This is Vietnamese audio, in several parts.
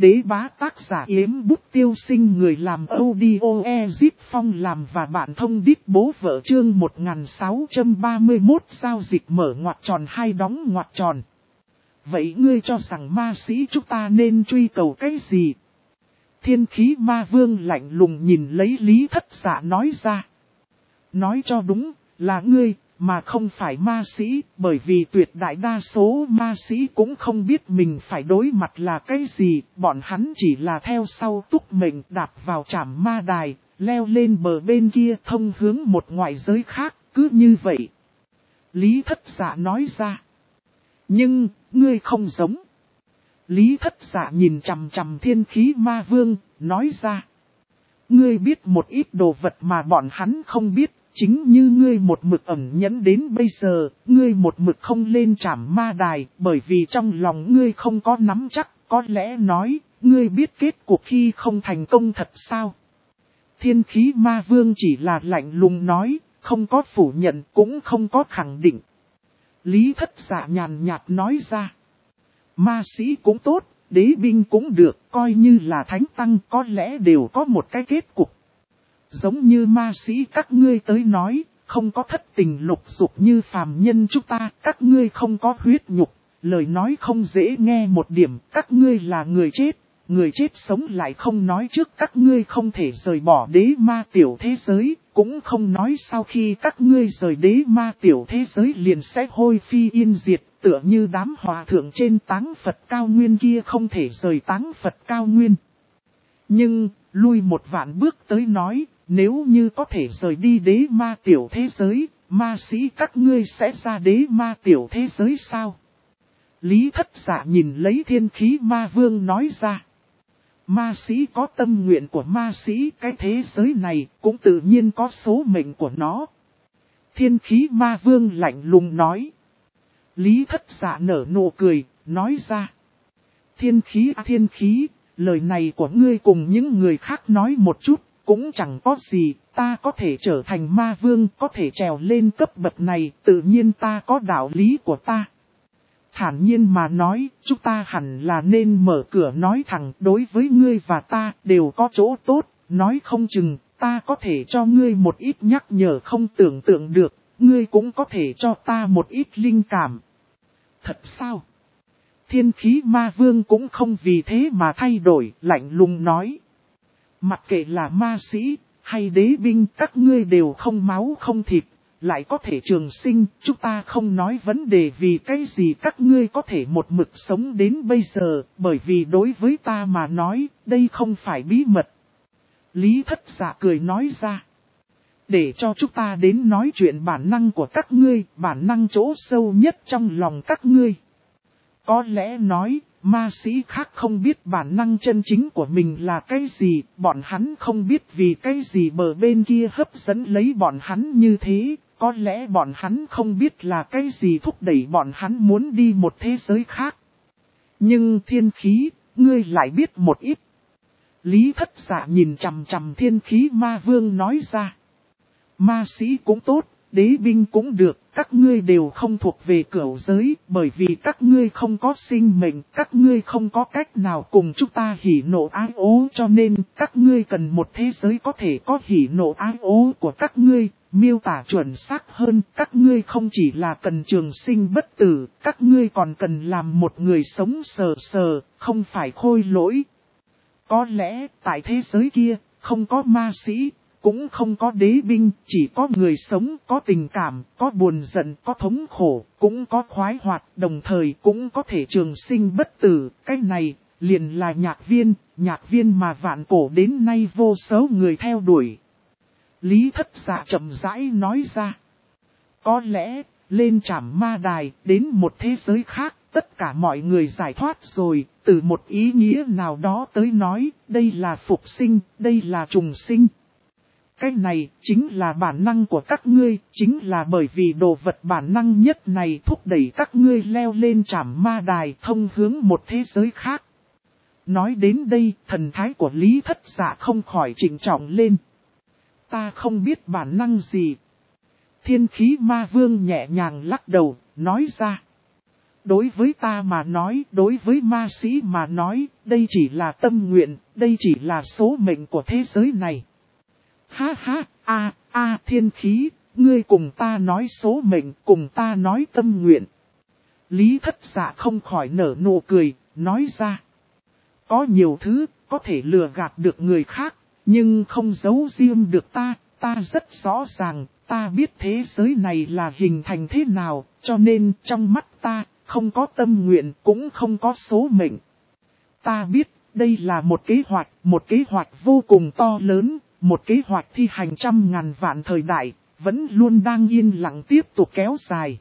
Đế bá tác giả Yếm Bút Tiêu Sinh, người làm audio Ezip Phong làm và bạn thông đít bố vợ, chương 1631 giao dịch mở ngoặc tròn hay đóng ngoặc tròn. Vậy ngươi cho rằng ma sĩ chúng ta nên truy cầu cái gì? Thiên khí ma vương lạnh lùng nhìn lấy Lý Thất Dạ nói ra. Nói cho đúng là ngươi, mà không phải ma sĩ, bởi vì tuyệt đại đa số ma sĩ cũng không biết mình phải đối mặt là cái gì, bọn hắn chỉ là theo sau túc mệnh đạp vào trảm ma đài, leo lên bờ bên kia thông hướng một ngoại giới khác, cứ như vậy. Lý Thất Dạ nói ra. Nhưng, ngươi không giống. Lý Thất Dạ nhìn chằm chằm thiên khí ma vương, nói ra. Ngươi biết một ít đồ vật mà bọn hắn không biết. Chính như ngươi một mực ẩn nhẫn đến bây giờ, ngươi một mực không lên trảm ma đài, bởi vì trong lòng ngươi không có nắm chắc, có lẽ nói, ngươi biết kết cuộc khi không thành công thật sao? Thiên khí ma vương chỉ là lạnh lùng nói, không có phủ nhận cũng không có khẳng định. Lý Thất Dạ nhàn nhạt nói ra, ma sĩ cũng tốt, đế binh cũng được, coi như là thánh tăng có lẽ đều có một cái kết cục. Giống như ma sĩ các ngươi tới nói, không có thất tình lục dục như phàm nhân chúng ta, các ngươi không có huyết nhục, lời nói không dễ nghe một điểm, các ngươi là người chết sống lại không nói trước các ngươi không thể rời bỏ đế ma tiểu thế giới, cũng không nói sau khi các ngươi rời đế ma tiểu thế giới liền sẽ hôi phi yên diệt, tựa như đám hòa thượng trên táng Phật cao nguyên kia không thể rời táng Phật cao nguyên. Nhưng, lui một vạn bước tới nói, nếu như có thể rời đi đế ma tiểu thế giới, ma sĩ các ngươi sẽ ra đế ma tiểu thế giới sao? Lý Thất Dạ nhìn lấy thiên khí ma vương nói ra. Ma sĩ có tâm nguyện của ma sĩ, cái thế giới này cũng tự nhiên có số mệnh của nó. Thiên khí ma vương lạnh lùng nói. Lý Thất Dạ nở nụ cười, nói ra. Thiên khí, lời này của ngươi cùng những người khác nói một chút. Cũng chẳng có gì, ta có thể trở thành ma vương, có thể trèo lên cấp bậc này, tự nhiên ta có đạo lý của ta. Thản nhiên mà nói, chúng ta hẳn là nên mở cửa nói thẳng, đối với ngươi và ta đều có chỗ tốt, nói không chừng, ta có thể cho ngươi một ít nhắc nhở không tưởng tượng được, ngươi cũng có thể cho ta một ít linh cảm. Thật sao? Thiên khí ma vương cũng không vì thế mà thay đổi, lạnh lùng nói. Mặc kệ là ma sĩ, hay đế binh, các ngươi đều không máu không thịt, lại có thể trường sinh, chúng ta không nói vấn đề vì cái gì các ngươi có thể một mực sống đến bây giờ, bởi vì đối với ta mà nói, đây không phải bí mật. Lý Thất Dạ cười nói ra, để cho chúng ta đến nói chuyện bản năng của các ngươi, bản năng chỗ sâu nhất trong lòng các ngươi. Có lẽ nói, ma sĩ khác không biết bản năng chân chính của mình là cái gì, bọn hắn không biết vì cái gì bờ bên kia hấp dẫn lấy bọn hắn như thế, có lẽ bọn hắn không biết là cái gì thúc đẩy bọn hắn muốn đi một thế giới khác. Nhưng thiên khí, ngươi lại biết một ít. Lý Thất Dạ nhìn chằm chằm thiên khí ma vương nói ra. Ma sĩ cũng tốt. Đế binh cũng được, các ngươi đều không thuộc về cửu giới, bởi vì các ngươi không có sinh mệnh, các ngươi không có cách nào cùng chúng ta hỉ nộ ái ố, cho nên các ngươi cần một thế giới có thể có hỉ nộ ái ố của các ngươi, miêu tả chuẩn xác hơn, các ngươi không chỉ là cần trường sinh bất tử, các ngươi còn cần làm một người sống sờ sờ, không phải khôi lỗi. Có lẽ, tại thế giới kia, không có ma sĩ. Cũng không có đế binh, chỉ có người sống, có tình cảm, có buồn giận, có thống khổ, cũng có khoái hoạt, đồng thời cũng có thể trường sinh bất tử. Cái này, liền là nhạc viên mà vạn cổ đến nay vô số người theo đuổi. Lý Thất Dạ chậm rãi nói ra. Có lẽ, lên trảm ma đài, đến một thế giới khác, tất cả mọi người giải thoát rồi, từ một ý nghĩa nào đó tới nói, đây là phục sinh, đây là trùng sinh. Cái này chính là bản năng của các ngươi, chính là bởi vì đồ vật bản năng nhất này thúc đẩy các ngươi leo lên trảm ma đài thông hướng một thế giới khác. Nói đến đây, thần thái của Lý Thất Dạ không khỏi trịnh trọng lên. Ta không biết bản năng gì. Thiên khí ma vương nhẹ nhàng lắc đầu, nói ra. Đối với ta mà nói, đối với ma sĩ mà nói, đây chỉ là tâm nguyện, đây chỉ là số mệnh của thế giới này. Ha ha, thiên khí, ngươi cùng ta nói số mệnh, cùng ta nói tâm nguyện. Lý Thất Dạ không khỏi nở nụ cười, nói ra. Có nhiều thứ, có thể lừa gạt được người khác, nhưng không giấu riêng được ta rất rõ ràng, ta biết thế giới này là hình thành thế nào, cho nên trong mắt ta, không có tâm nguyện, cũng không có số mệnh. Ta biết, đây là một kế hoạch vô cùng to lớn, một kế hoạch thi hành trăm ngàn vạn thời đại, vẫn luôn đang yên lặng tiếp tục kéo dài.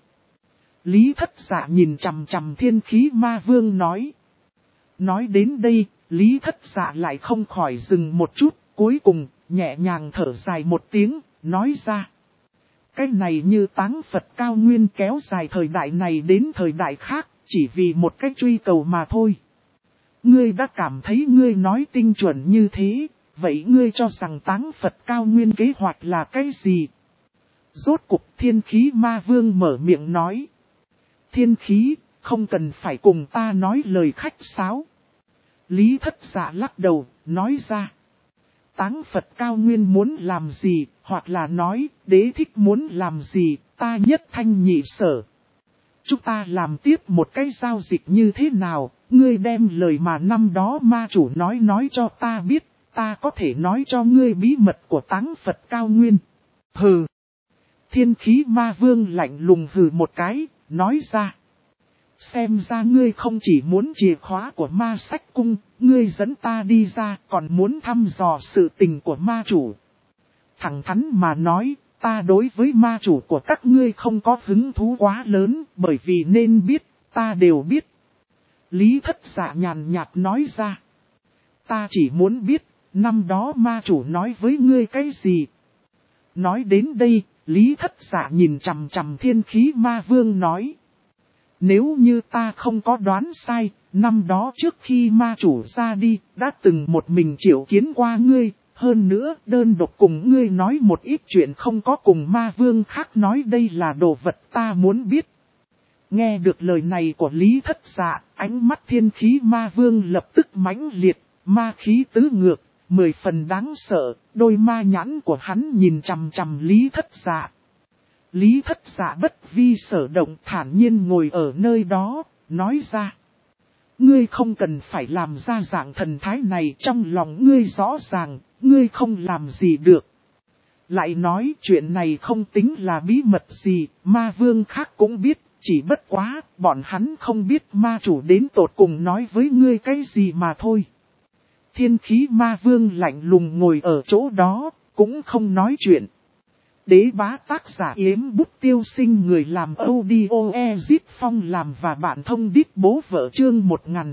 Lý Thất Dạ nhìn chằm chằm Thiên Khí Ma Vương nói. Nói đến đây, Lý Thất Dạ lại không khỏi dừng một chút, cuối cùng, nhẹ nhàng thở dài một tiếng, nói ra. Cái này như táng Phật cao nguyên kéo dài thời đại này đến thời đại khác, chỉ vì một cách truy cầu mà thôi. Ngươi đã cảm thấy ngươi nói tinh chuẩn như thế, vậy ngươi cho rằng táng Phật cao nguyên kế hoạch là cái gì? Rốt cục Thiên Khí Ma Vương mở miệng nói. Thiên khí, không cần phải cùng ta nói lời khách sáo. Lý Thất Dạ lắc đầu, nói ra. Táng Phật cao nguyên muốn làm gì, hoặc là nói, đế thích muốn làm gì, ta nhất thanh nhị sở. Chúng ta làm tiếp một cái giao dịch như thế nào, ngươi đem lời mà năm đó ma chủ nói cho ta biết, ta có thể nói cho ngươi bí mật của Táng Phật cao nguyên. Hừ. Thiên khí ma vương lạnh lùng hừ một cái, nói ra. Xem ra ngươi không chỉ muốn chìa khóa của ma sách cung, ngươi dẫn ta đi ra còn muốn thăm dò sự tình của ma chủ. Thẳng thắn mà nói, ta đối với ma chủ của các ngươi không có hứng thú quá lớn, bởi vì nên biết, ta đều biết. Lý Thất Dạ nhàn nhạt nói ra. Ta chỉ muốn biết, năm đó ma chủ nói với ngươi cái gì. Nói đến đây, Lý Thất Dạ nhìn chằm chằm Thiên Khí Ma Vương nói. Nếu như ta không có đoán sai, năm đó trước khi ma chủ ra đi, đã từng một mình triệu kiến qua ngươi, hơn nữa đơn độc cùng ngươi nói một ít chuyện không có cùng ma vương khác nói đây là đồ vật ta muốn biết. Nghe được lời này của Lý Thất Dạ, ánh mắt Thiên Khí Ma Vương lập tức mãnh liệt, ma khí tứ ngược, 10 phần đáng sợ, đôi ma nhãn của hắn nhìn chằm chằm Lý Thất Dạ. Lý Thất Dạ bất vi sở động thản nhiên ngồi ở nơi đó, nói ra. Ngươi không cần phải làm ra dạng thần thái này trong lòng ngươi rõ ràng, ngươi không làm gì được. Lại nói chuyện này không tính là bí mật gì, ma vương khác cũng biết, chỉ bất quá, bọn hắn không biết ma chủ đến tột cùng nói với ngươi cái gì mà thôi. Thiên khí ma vương lạnh lùng ngồi ở chỗ đó, cũng không nói chuyện. Đế bá tác giả Yếm Bút Tiêu Sinh người làm audio Ezip Phong làm và bạn thông đít bố vợ chương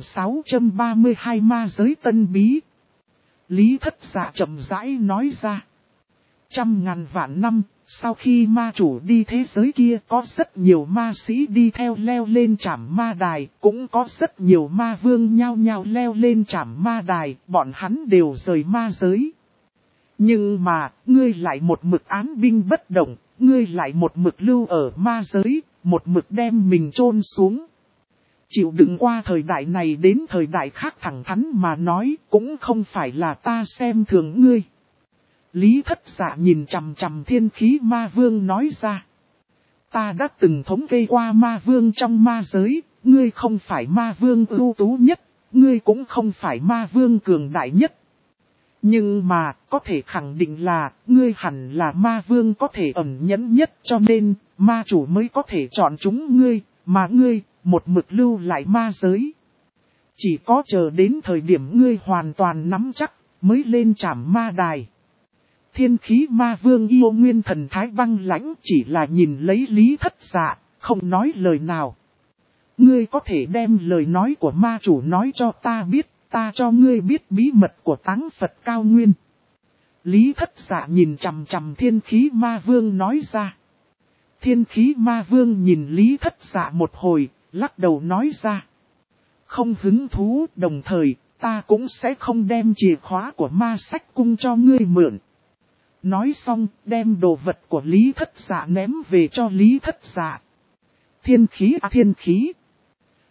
1632 ma giới tân bí. Lý Thất Dạ chậm rãi nói ra. Trăm ngàn vạn năm, sau khi ma chủ đi thế giới kia có rất nhiều ma sĩ đi theo leo lên trảm ma đài, cũng có rất nhiều ma vương nhao nhao leo lên trảm ma đài, bọn hắn đều rời ma giới. Nhưng mà, ngươi lại một mực án binh bất động, ngươi lại một mực lưu ở ma giới, một mực đem mình chôn xuống. Chịu đựng qua thời đại này đến thời đại khác thẳng thắn mà nói, cũng không phải là ta xem thường ngươi. Lý Thất Dạ nhìn chằm chằm Thiên Khí Ma Vương nói ra. Ta đã từng thống kê qua ma vương trong ma giới, ngươi không phải ma vương ưu tú nhất, ngươi cũng không phải ma vương cường đại nhất. Nhưng mà, có thể khẳng định là, ngươi hẳn là ma vương có thể ẩn nhẫn nhất cho nên, ma chủ mới có thể chọn chúng ngươi, mà ngươi, một mực lưu lại ma giới. Chỉ có chờ đến thời điểm ngươi hoàn toàn nắm chắc, mới lên trảm ma đài. Thiên khí ma vương yêu nguyên thần thái băng lãnh chỉ là nhìn lấy Lý Thất Dạ, không nói lời nào. Ngươi có thể đem lời nói của ma chủ nói cho ta biết. Ta cho ngươi biết bí mật của Táng Phật cao nguyên. Lý Thất Dạ nhìn chằm chằm Thiên Khí Ma Vương nói ra. Thiên Khí Ma Vương nhìn Lý Thất Dạ một hồi, lắc đầu nói ra. Không hứng thú, đồng thời, ta cũng sẽ không đem chìa khóa của ma sách cung cho ngươi mượn. Nói xong, đem đồ vật của Lý Thất Dạ ném về cho Lý Thất Dạ. Thiên khí.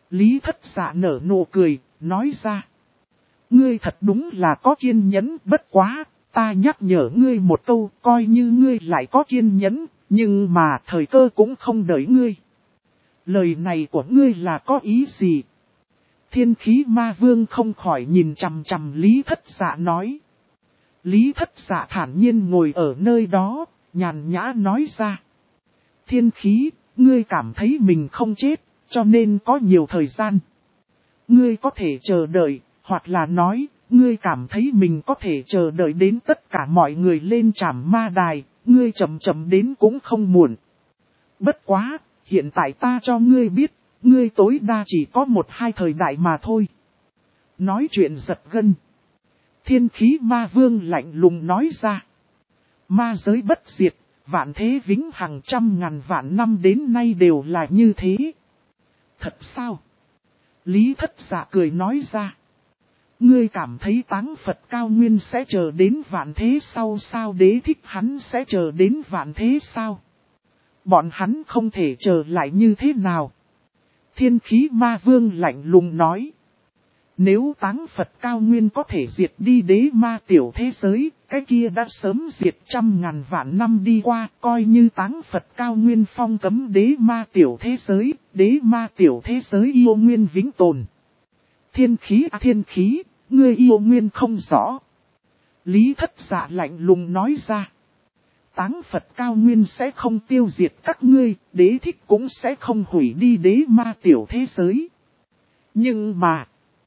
Lý Thất Dạ nở nụ cười, nói ra. Ngươi thật đúng là có kiên nhẫn, bất quá, ta nhắc nhở ngươi một câu, coi như ngươi lại có kiên nhẫn, nhưng mà thời cơ cũng không đợi ngươi. Lời này của ngươi là có ý gì? Thiên khí ma vương không khỏi nhìn chằm chằm Lý Thất Dạ nói. Lý Thất Dạ thản nhiên ngồi ở nơi đó, nhàn nhã nói ra. Thiên khí, ngươi cảm thấy mình không chết, cho nên có nhiều thời gian. Ngươi có thể chờ đợi, hoặc là nói, ngươi cảm thấy mình có thể chờ đợi đến tất cả mọi người lên trảm ma đài, ngươi chậm chậm đến cũng không muộn. Bất quá, hiện tại ta cho ngươi biết, ngươi tối đa chỉ có 1-2 thời đại mà thôi. Nói chuyện giật gân. Thiên khí ma vương lạnh lùng nói ra. Ma giới bất diệt, vạn thế vĩnh hằng trăm ngàn vạn năm đến nay đều là như thế. Thật sao? Lý Thất Dạ cười nói ra. Ngươi cảm thấy Táng Phật cao nguyên sẽ chờ đến vạn thế sau sao? Đế thích hắn sẽ chờ đến vạn thế sao? Bọn hắn không thể chờ lại như thế nào? Thiên khí ma vương lạnh lùng nói. Nếu Táng Phật cao nguyên có thể diệt đi đế ma tiểu thế giới, cái kia đã sớm diệt trăm ngàn vạn năm đi qua, coi như Táng Phật cao nguyên phong cấm đế ma tiểu thế giới, đế ma tiểu thế giới yêu nguyên vĩnh tồn. Thiên khí, ngươi yêu nguyên không rõ. Lý Thất Dạ lạnh lùng nói ra. Táng Phật cao nguyên sẽ không tiêu diệt các ngươi, đế thích cũng sẽ không hủy đi đế ma tiểu thế giới. Nhưng mà,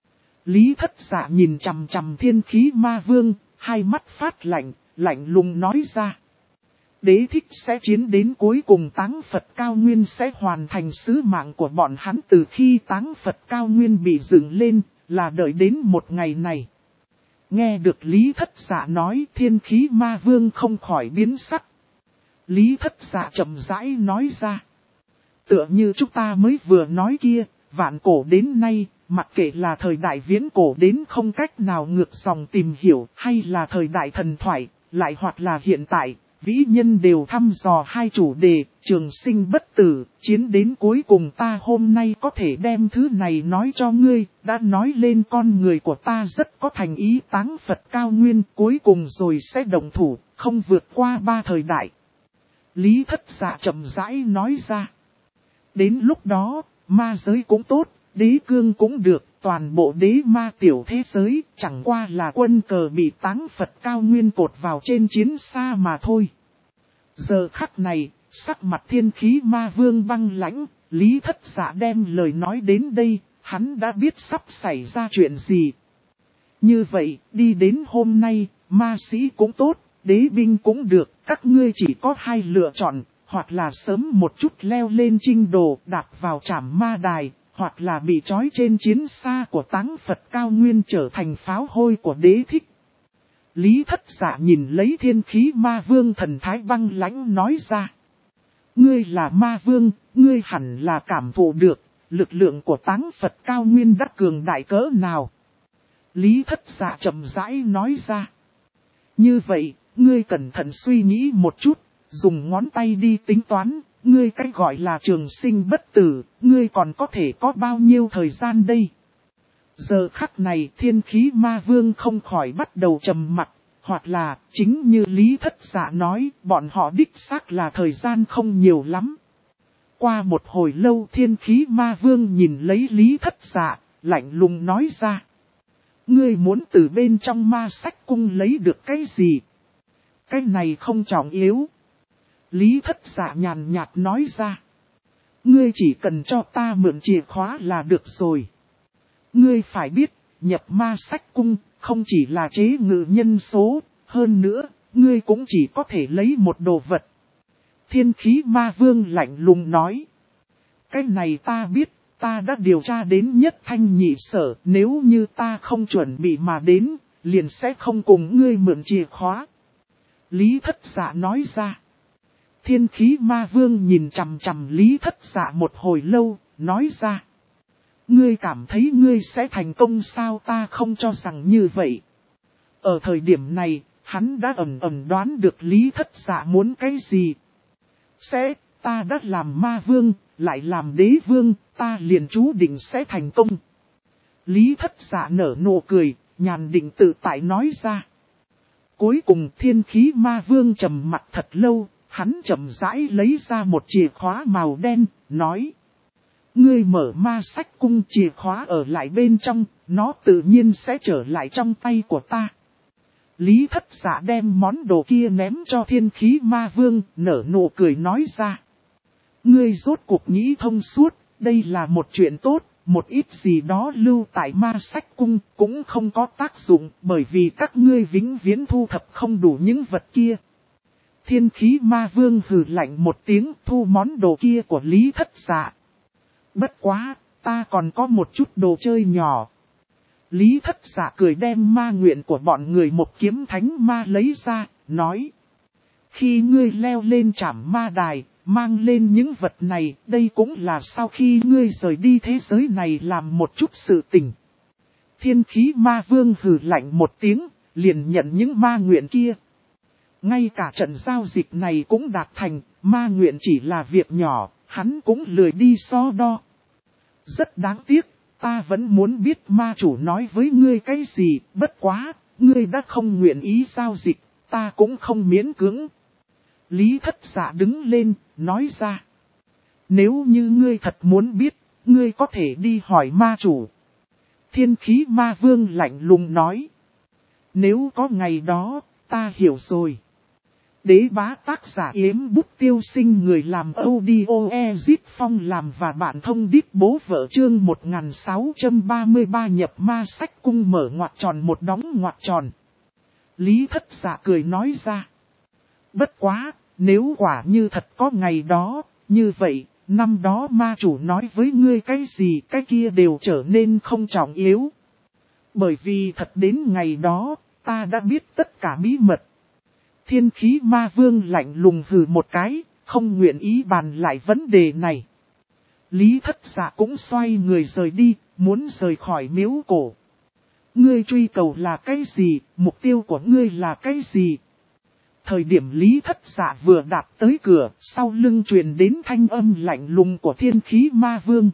Lý Thất Dạ nhìn chằm chằm thiên khí ma vương, hai mắt phát lạnh, lạnh lùng nói ra. Đế thích sẽ chiến đến cuối cùng, Táng Phật cao nguyên sẽ hoàn thành sứ mạng của bọn hắn. Từ khi Táng Phật cao nguyên bị dựng lên, là đợi đến một ngày này. Nghe được Lý Thất Dạ nói, thiên khí ma vương không khỏi biến sắc. Lý Thất Dạ chậm rãi nói ra. Tựa như chúng ta mới vừa nói kia, vạn cổ đến nay, mặc kệ là thời đại viễn cổ đến không cách nào ngược dòng tìm hiểu, hay là thời đại thần thoại, lại hoặc là hiện tại, vĩ nhân đều thăm dò hai chủ đề, trường sinh bất tử, chiến đến cuối cùng. Ta hôm nay có thể đem thứ này nói cho ngươi, đã nói lên con người của ta rất có thành ý. Táng Phật cao nguyên cuối cùng rồi sẽ động thủ, không vượt qua 3 thời đại. Lý Thất Dạ chậm rãi nói ra. Đến lúc đó, ma giới cũng tốt, đế cương cũng được, toàn bộ đế ma tiểu thế giới chẳng qua là quân cờ bị Táng Phật cao nguyên cột vào trên chiến xa mà thôi. Giờ khắc này, sắc mặt thiên khí ma vương băng lãnh, Lý Thất Dạ đem lời nói đến đây, hắn đã biết sắp xảy ra chuyện gì. Như vậy, đi đến hôm nay, ma sĩ cũng tốt, đế binh cũng được, các ngươi chỉ có 2 lựa chọn, hoặc là sớm một chút leo lên chinh đồ đạp vào trảm ma đài, hoặc là bị trói trên chiến xa của Táng Phật cao nguyên trở thành pháo hôi của đế thích. Lý Thất Dạ nhìn lấy thiên khí ma vương thần thái băng lãnh nói ra. Ngươi là ma vương, ngươi hẳn là cảm thụ được, lực lượng của Táng Phật cao nguyên đã cường đại cỡ nào. Lý Thất Dạ chậm rãi nói ra. Như vậy, ngươi cẩn thận suy nghĩ một chút, dùng ngón tay đi tính toán, ngươi cách gọi là trường sinh bất tử, ngươi còn có thể có bao nhiêu thời gian đây? Giờ khắc này thiên khí ma vương không khỏi bắt đầu trầm mặc, hoặc là chính như Lý Thất Dạ nói, bọn họ đích xác là thời gian không nhiều lắm. Qua một hồi lâu thiên khí ma vương nhìn lấy Lý Thất Dạ, lạnh lùng nói ra. Ngươi muốn từ bên trong ma sách cung lấy được cái gì? Cái này không trọng yếu. Lý Thất Dạ nhàn nhạt nói ra. Ngươi chỉ cần cho ta mượn chìa khóa là được rồi. Ngươi phải biết, nhập ma sách cung, không chỉ là chế ngự nhân số, hơn nữa, ngươi cũng chỉ có thể lấy một đồ vật. Thiên khí ma vương lạnh lùng nói. Cái này ta biết, ta đã điều tra đến nhất thanh nhị sở, nếu như ta không chuẩn bị mà đến, liền sẽ không cùng ngươi mượn chìa khóa. Lý Thất Dạ nói ra. Thiên khí ma vương nhìn chằm chằm Lý Thất Dạ một hồi lâu, nói ra. Ngươi cảm thấy ngươi sẽ thành công sao? Ta không cho rằng như vậy. Ở thời điểm này, hắn đã ẩn đoán được Lý Thất Dạ muốn cái gì. Ta đã làm ma vương, lại làm đế vương, ta liền chú định sẽ thành công. Lý Thất Dạ nở nụ cười, nhàn định tự tại nói ra. Cuối cùng Thiên Khí Ma Vương trầm mặt thật lâu, hắn chậm rãi lấy ra một chìa khóa màu đen, nói. Ngươi mở ma sách cung, chìa khóa ở lại bên trong, nó tự nhiên sẽ trở lại trong tay của ta. Lý Thất Dạ đem món đồ kia ném cho Thiên Khí Ma Vương, nở nụ cười nói ra. Ngươi rốt cuộc nghĩ thông suốt, đây là một chuyện tốt, một ít gì đó lưu tại ma sách cung cũng không có tác dụng, bởi vì các ngươi vĩnh viễn thu thập không đủ những vật kia. Thiên Khí Ma Vương hừ lạnh một tiếng, thu món đồ kia của Lý Thất Dạ. Bất quá, ta còn có một chút đồ chơi nhỏ. Lý Thất Dạ cười đem ma nguyện của bọn người một kiếm thánh ma lấy ra, nói. Khi ngươi leo lên trảm ma đài, mang lên những vật này, đây cũng là sau khi ngươi rời đi thế giới này làm một chút sự tình. Thiên Khí Ma Vương hừ lạnh một tiếng, liền nhận những ma nguyện kia. Ngay cả trận giao dịch này cũng đạt thành, ma nguyện chỉ là việc nhỏ, hắn cũng lười đi so đo. Rất đáng tiếc, ta vẫn muốn biết ma chủ nói với ngươi cái gì, bất quá, ngươi đã không nguyện ý giao dịch, ta cũng không miễn cưỡng. Lý Thất Dạ đứng lên, nói ra. Nếu như ngươi thật muốn biết, ngươi có thể đi hỏi ma chủ. Thiên Khí Ma Vương lạnh lùng nói. Nếu có ngày đó, ta hiểu rồi. Đế bá tác giả Yếm Bút Tiêu Sinh, người làm audio Ezip Phong làm và bạn thông điệp bố vợ chương 1633 nhập ma sách cung mở ngoặc tròn một đóng ngoặc tròn. Lý Thất Dạ cười nói ra. Bất quá, nếu quả như thật có ngày đó, như vậy, năm đó ma chủ nói với ngươi cái gì cái kia đều trở nên không trọng yếu. Bởi vì thật đến ngày đó, ta đã biết tất cả bí mật. Thiên Khí Ma Vương lạnh lùng hừ một cái, không nguyện ý bàn lại vấn đề này. Lý Thất Dạ cũng xoay người rời đi, muốn rời khỏi miếu cổ. Ngươi truy cầu là cái gì, mục tiêu của ngươi là cái gì? Thời điểm Lý Thất Dạ vừa đạp tới cửa, sau lưng truyền đến thanh âm lạnh lùng của Thiên Khí Ma Vương.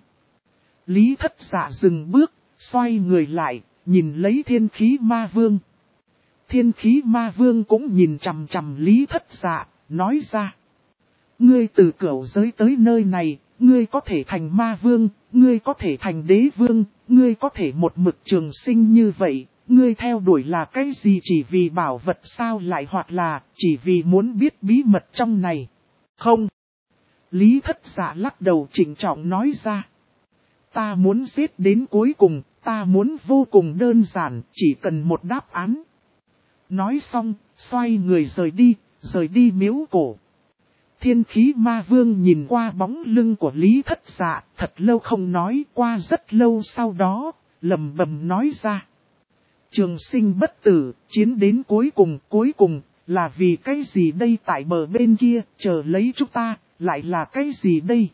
Lý Thất Dạ dừng bước, xoay người lại, nhìn lấy Thiên Khí Ma Vương. Thiên Khí Ma Vương cũng nhìn chằm chằm Lý Thất Dạ, nói ra. Ngươi từ cửu giới tới nơi này, ngươi có thể thành ma vương, ngươi có thể thành đế vương, ngươi có thể một mực trường sinh như vậy, ngươi theo đuổi là cái gì, chỉ vì bảo vật sao, lại hoặc là chỉ vì muốn biết bí mật trong này? Không. Lý Thất Dạ lắc đầu trịnh trọng nói ra. Ta muốn giết đến cuối cùng, ta muốn vô cùng đơn giản, chỉ cần một đáp án. Nói xong, xoay người rời đi miếu cổ. Thiên Khí Ma Vương nhìn qua bóng lưng của Lý Thất Dạ, thật lâu không nói, qua rất lâu sau đó, lẩm bẩm nói ra. Trường sinh bất tử, chiến đến cuối cùng, là vì cái gì đây, tại bờ bên kia, chờ lấy chúng ta, lại là cái gì đây?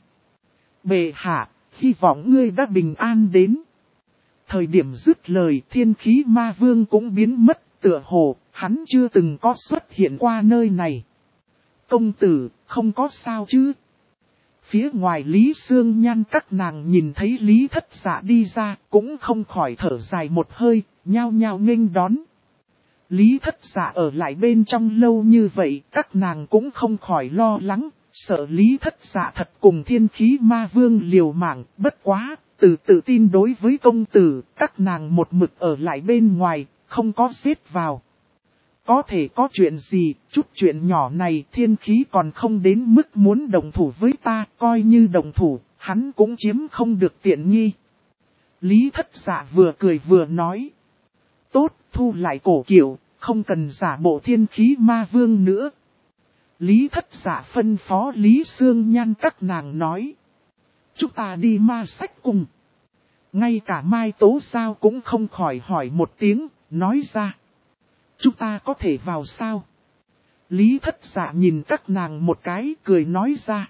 Bệ hạ, hy vọng ngươi đã bình an đến. Thời điểm dứt lời, Thiên Khí Ma Vương cũng biến mất, tựa hồ, hắn chưa từng có xuất hiện qua nơi này. Công tử, không có sao chứ? Phía ngoài Lý Sương Nhan các nàng nhìn thấy Lý Thất Dạ đi ra, cũng không khỏi thở dài một hơi, nhao nhao nghênh đón. Lý Thất Dạ ở lại bên trong lâu như vậy, các nàng cũng không khỏi lo lắng, sợ Lý Thất Dạ thật cùng Thiên Khí Ma Vương liều mạng, bất quá, tự tin đối với công tử, các nàng một mực ở lại bên ngoài, không có xếp vào. Có thể có chuyện gì, chút chuyện nhỏ này Thiên Khí còn không đến mức muốn đồng thủ với ta, coi như đồng thủ, hắn cũng chiếm không được tiện nghi. Lý Thất Dạ vừa cười vừa nói. Tốt, thu lại cổ kiệu, không cần giả bộ Thiên Khí Ma Vương nữa. Lý Thất Dạ phân phó Lý Sương Nhan các nàng nói. Chúng ta đi ma sách cùng. Ngay cả Mai Tố Sao cũng không khỏi hỏi một tiếng, nói ra. Chúng ta có thể vào sao? Lý Thất Dạ nhìn các nàng một cái, cười nói ra.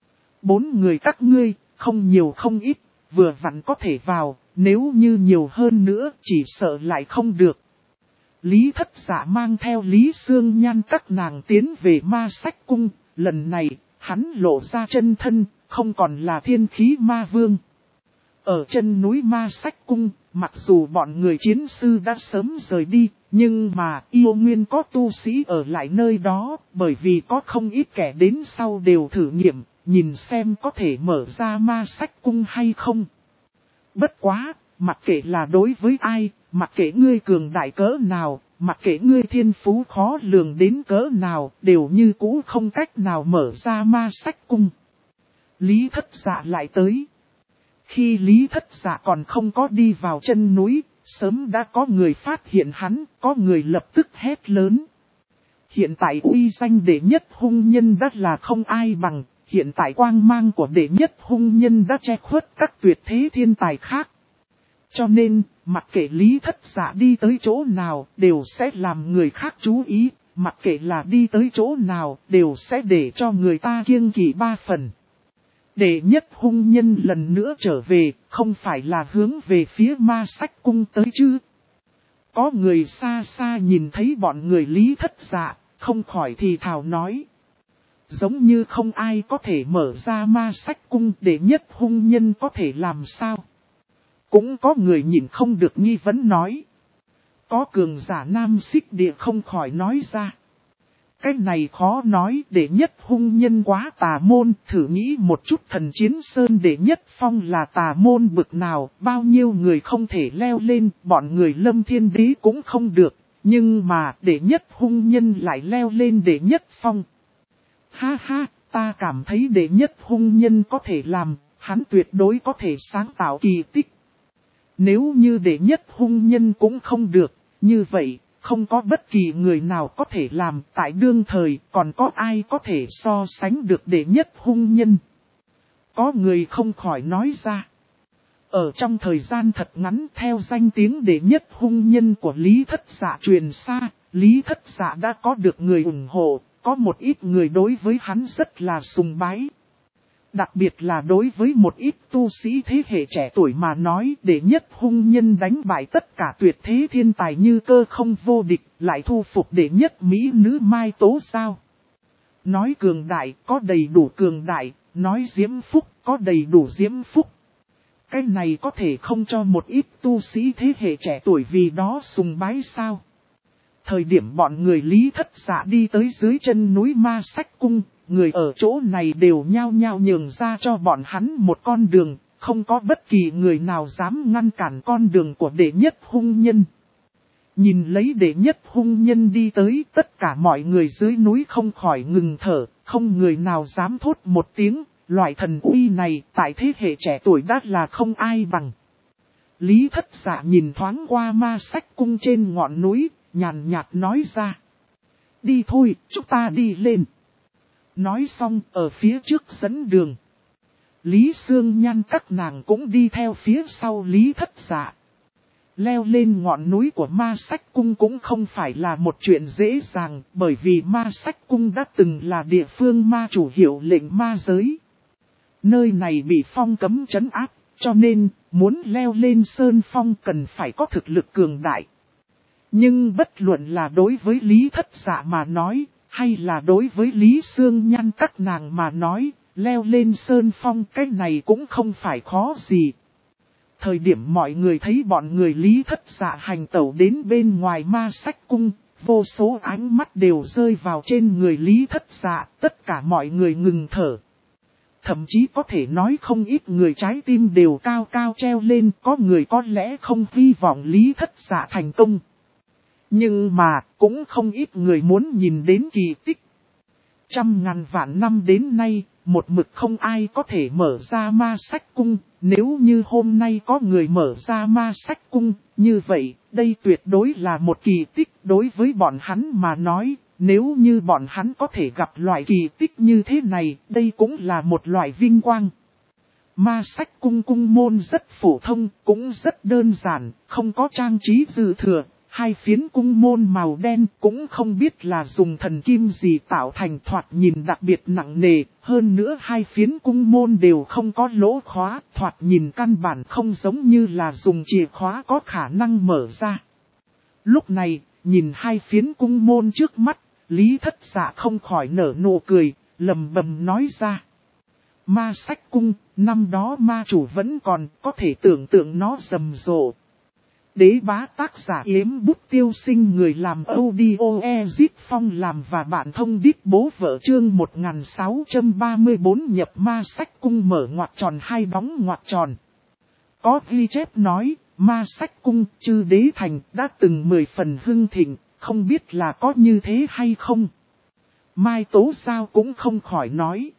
4 người các ngươi, không nhiều không ít, vừa vặn có thể vào, nếu như nhiều hơn nữa, chỉ sợ lại không được. Lý Thất Dạ mang theo Lý Sương Nhan các nàng tiến về ma sách cung, lần này, hắn lộ ra chân thân, không còn là Thiên Khí Ma Vương. Ở chân núi Ma Sách Cung, mặc dù bọn người chiến sư đã sớm rời đi, nhưng mà yêu nguyên có tu sĩ ở lại nơi đó, bởi vì có không ít kẻ đến sau đều thử nghiệm, nhìn xem có thể mở ra Ma Sách Cung hay không. Bất quá, mặc kệ là đối với ai, mặc kệ ngươi cường đại cỡ nào, mặc kệ ngươi thiên phú khó lường đến cỡ nào, đều như cũ không cách nào mở ra Ma Sách Cung. Lý Thất Dạ lại tới. Khi Lý Thất Dạ còn không có đi vào chân núi, sớm đã có người phát hiện hắn, có người lập tức hét lớn. Hiện tại uy danh đệ nhất hung nhân đã là không ai bằng, hiện tại quang mang của đệ nhất hung nhân đã che khuất các tuyệt thế thiên tài khác. Cho nên, mặc kệ Lý Thất Dạ đi tới chỗ nào, đều sẽ làm người khác chú ý, mặc kệ là đi tới chỗ nào, đều sẽ để cho người ta kiêng kỵ 3 phần. Đệ nhất hung nhân lần nữa trở về, không phải là hướng về phía Ma Sách Cung tới chứ. Có người xa xa nhìn thấy bọn người Lý Thất Dạ, không khỏi thì thào nói. Giống như không ai có thể mở ra Ma Sách Cung, đệ nhất hung nhân có thể làm sao. Cũng có người nhìn không được nghi vấn nói. Có cường giả Nam Xích Địa không khỏi nói ra. Cái này khó nói, đệ nhất hung nhân quá tà môn, thử nghĩ một chút Thần Chiến Sơn đệ nhất phong là tà môn bực nào, bao nhiêu người không thể leo lên, bọn người Lâm Thiên Đế cũng không được, nhưng mà đệ nhất hung nhân lại leo lên đệ nhất phong. Ha ha, ta cảm thấy đệ nhất hung nhân có thể làm, hắn tuyệt đối có thể sáng tạo kỳ tích. Nếu như đệ nhất hung nhân cũng không được, như vậy, không có bất kỳ người nào có thể làm, tại đương thời còn có ai có thể so sánh được đệ nhất hung nhân. Có người không khỏi nói ra. Ở trong thời gian thật ngắn theo danh tiếng đệ nhất hung nhân của Lý Thất Dạ truyền xa, Lý Thất Dạ đã có được người ủng hộ, có một ít người đối với hắn rất là sùng bái. Đặc biệt là đối với một ít tu sĩ thế hệ trẻ tuổi mà nói, đệ nhất hung nhân đánh bại tất cả tuyệt thế thiên tài như Cơ Không vô địch, lại thu phục đệ nhất mỹ nữ Mai Tố sao. Nói cường đại, có đầy đủ cường đại, nói diễm phúc, có đầy đủ diễm phúc. Cái này có thể không cho một ít tu sĩ thế hệ trẻ tuổi vì đó sùng bái sao. Thời điểm bọn người Lý Thất Dạ đi tới dưới chân núi Ma Sách Cung, người ở chỗ này đều nhao nhao nhường ra cho bọn hắn một con đường, không có bất kỳ người nào dám ngăn cản con đường của đệ nhất hung nhân. Nhìn lấy đệ nhất hung nhân đi tới, tất cả mọi người dưới núi không khỏi ngừng thở, không người nào dám thốt một tiếng, loại thần uy này tại thế hệ trẻ tuổi đã là không ai bằng. Lý Thất Dạ nhìn thoáng qua Ma Sách Cung trên ngọn núi, nhàn nhạt nói ra. Đi thôi, chúng ta đi lên. Nói xong ở phía trước dẫn đường. Lý Sương Nhan các nàng cũng đi theo phía sau Lý Thất Dạ. Leo lên ngọn núi của Ma Sách Cung cũng không phải là một chuyện dễ dàng, bởi vì Ma Sách Cung đã từng là địa phương ma chủ hiệu lệnh ma giới. Nơi này bị phong cấm trấn áp, cho nên muốn leo lên sơn phong cần phải có thực lực cường đại. Nhưng bất luận là đối với Lý Thất Dạ mà nói, hay là đối với Lý Sương Nhan các nàng mà nói, leo lên sơn phong cái này cũng không phải khó gì. Thời điểm mọi người thấy bọn người Lý Thất Dạ hành tẩu đến bên ngoài Ma Sách Cung, vô số ánh mắt đều rơi vào trên người Lý Thất Dạ, tất cả mọi người ngừng thở. Thậm chí có thể nói không ít người trái tim đều cao cao treo lên, có người có lẽ không hy vọng Lý Thất Dạ thành công. Nhưng mà, cũng không ít người muốn nhìn đến kỳ tích. Trăm ngàn vạn năm đến nay, một mực không ai có thể mở ra Ma Sách Cung. Nếu như hôm nay có người mở ra Ma Sách Cung, như vậy, đây tuyệt đối là một kỳ tích đối với bọn hắn mà nói. Nếu như bọn hắn có thể gặp loại kỳ tích như thế này, đây cũng là một loại vinh quang. Ma Sách Cung cung môn rất phổ thông, cũng rất đơn giản, không có trang trí dư thừa. Hai phiến cung môn màu đen cũng không biết là dùng thần kim gì tạo thành, thoạt nhìn đặc biệt nặng nề, hơn nữa hai phiến cung môn đều không có lỗ khóa, thoạt nhìn căn bản không giống như là dùng chìa khóa có khả năng mở ra. Lúc này, nhìn hai phiến cung môn trước mắt, Lý Thất Dạ không khỏi nở nụ cười, lầm bầm nói ra. Ma Sách Cung, năm đó ma chủ vẫn còn có thể tưởng tượng nó rầm rộ. Đế bá tác giả Yếm Bút Tiêu Sinh, người làm audio Ezit Phong làm và bạn thông đít bố vợ, chương 1634 nhập ma sách cung mở ngoặc tròn hai đóng ngoặc tròn. Có ghi chép nói, ma sách cung chư đế thành đã từng 10 phần hưng thịnh, không biết là có như thế hay không. Mai Tố Giao cũng không khỏi nói.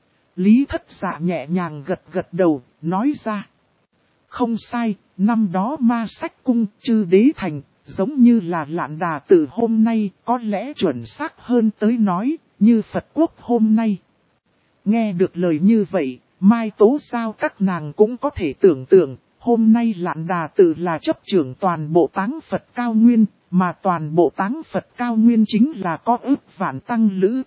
Lý Thất Dạ nhẹ nhàng gật gật đầu, nói ra. Không sai, năm đó ma sách cung chư đế thành, giống như là Lạn Đà Tự hôm nay, có lẽ chuẩn xác hơn tới nói, như Phật quốc hôm nay. Nghe được lời như vậy, Mai Tố Giao các nàng cũng có thể tưởng tượng, hôm nay Lạn Đà Tự là chấp trưởng toàn bộ táng Phật cao nguyên, mà toàn bộ táng Phật cao nguyên chính là có ước vạn tăng lữ.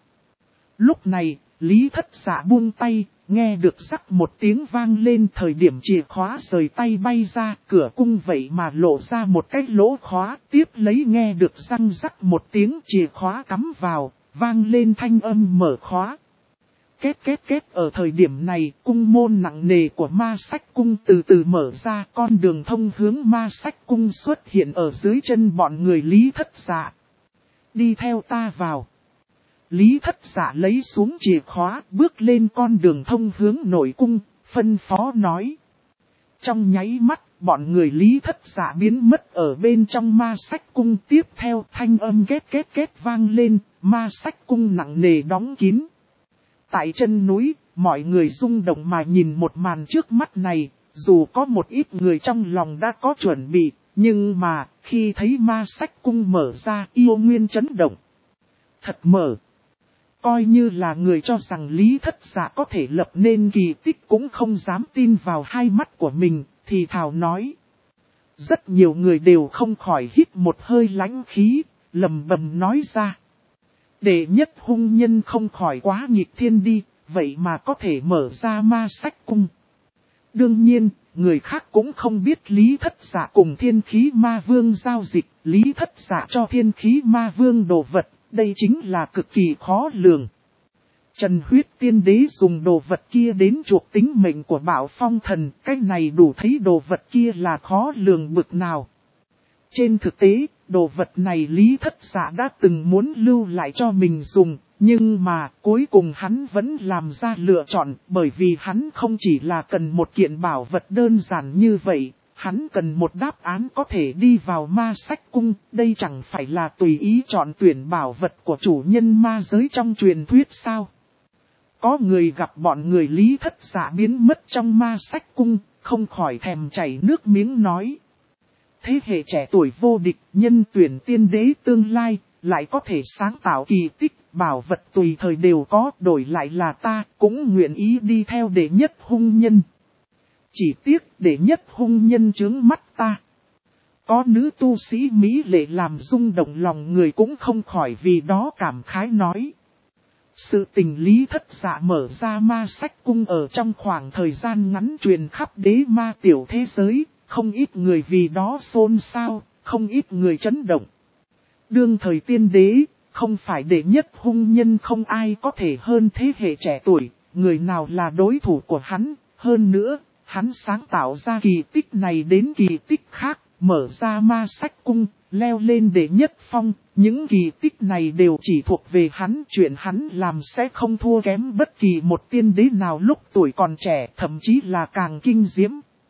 Lúc này, Lý Thất Dạ buông tay, nghe được rắc một tiếng vang lên, thời điểm chìa khóa rời tay bay ra, cửa cung vậy mà lộ ra một cái lỗ khóa, tiếp lấy nghe được răng rắc một tiếng, chìa khóa cắm vào, vang lên thanh âm mở khóa. Két két két, ở thời điểm này, cung môn nặng nề của ma sách cung từ từ mở ra, con đường thông hướng ma sách cung xuất hiện ở dưới chân bọn người Lý Thất Dạ. Đi theo ta vào. Lý Thất Dạ lấy xuống chìa khóa, bước lên con đường thông hướng nội cung, phân phó nói. Trong nháy mắt, bọn người Lý Thất Dạ biến mất ở bên trong ma sách cung, tiếp theo thanh âm két két két vang lên, ma sách cung nặng nề đóng kín. Tại chân núi, mọi người rung động mà nhìn một màn trước mắt này, dù có một ít người trong lòng đã có chuẩn bị, nhưng mà, khi thấy ma sách cung mở ra, yêu nguyên chấn động. Thật mở. Coi như là người cho rằng Lý Thất Dạ có thể lập nên kỳ tích cũng không dám tin vào hai mắt của mình, thì thào nói. Rất nhiều người đều không khỏi hít một hơi lãnh khí, lầm bầm nói ra. Đệ nhất hung nhân không khỏi quá nghịch thiên đi, vậy mà có thể mở ra ma sách cung. Đương nhiên, người khác cũng không biết Lý Thất Dạ cùng Thiên Khí Ma Vương giao dịch, Lý Thất Dạ cho Thiên Khí Ma Vương đồ vật, đây chính là cực kỳ khó lường. Trần Huyết Tiên Đế dùng đồ vật kia đến chuộc tính mệnh của Bảo Phong Thần, cái này đủ thấy đồ vật kia là khó lường bực nào. Trên thực tế, đồ vật này Lý Thất Dạ đã từng muốn lưu lại cho mình dùng, nhưng mà cuối cùng hắn vẫn làm ra lựa chọn, bởi vì hắn không chỉ là cần một kiện bảo vật đơn giản như vậy, hắn cần một đáp án có thể đi vào ma sách cung, đây chẳng phải là tùy ý chọn tuyển bảo vật của chủ nhân ma giới trong truyền thuyết sao. Có người gặp bọn người Lý Thất Dạ biến mất trong ma sách cung, không khỏi thèm chảy nước miếng nói. Thế hệ trẻ tuổi vô địch, nhân tuyển tiên đế tương lai, lại có thể sáng tạo kỳ tích, bảo vật tùy thời đều có, đổi lại là ta, cũng nguyện ý đi theo đệ nhất hung nhân. Chỉ tiếc đệ nhất hung nhân chướng mắt ta. Có nữ tu sĩ Mỹ lệ làm rung động lòng người cũng không khỏi vì đó cảm khái nói. Sự tình Lý Thất Dạ mở ra ma sách cung ở trong khoảng thời gian ngắn truyền khắp đế ma tiểu thế giới, không ít người vì đó xôn xao, không ít người chấn động. Đương thời tiên đế, không phải đệ nhất hung nhân, không ai có thể hơn thế hệ trẻ tuổi, người nào là đối thủ của hắn, hơn nữa, hắn sáng tạo ra kỳ tích này đến kỳ tích khác, mở ra ma sách cung, leo lên đệ nhất phong, những kỳ tích này đều chỉ thuộc về hắn, chuyện hắn làm sẽ không thua kém bất kỳ một tiên đế nào lúc tuổi còn trẻ, thậm chí là càng kinh diễm.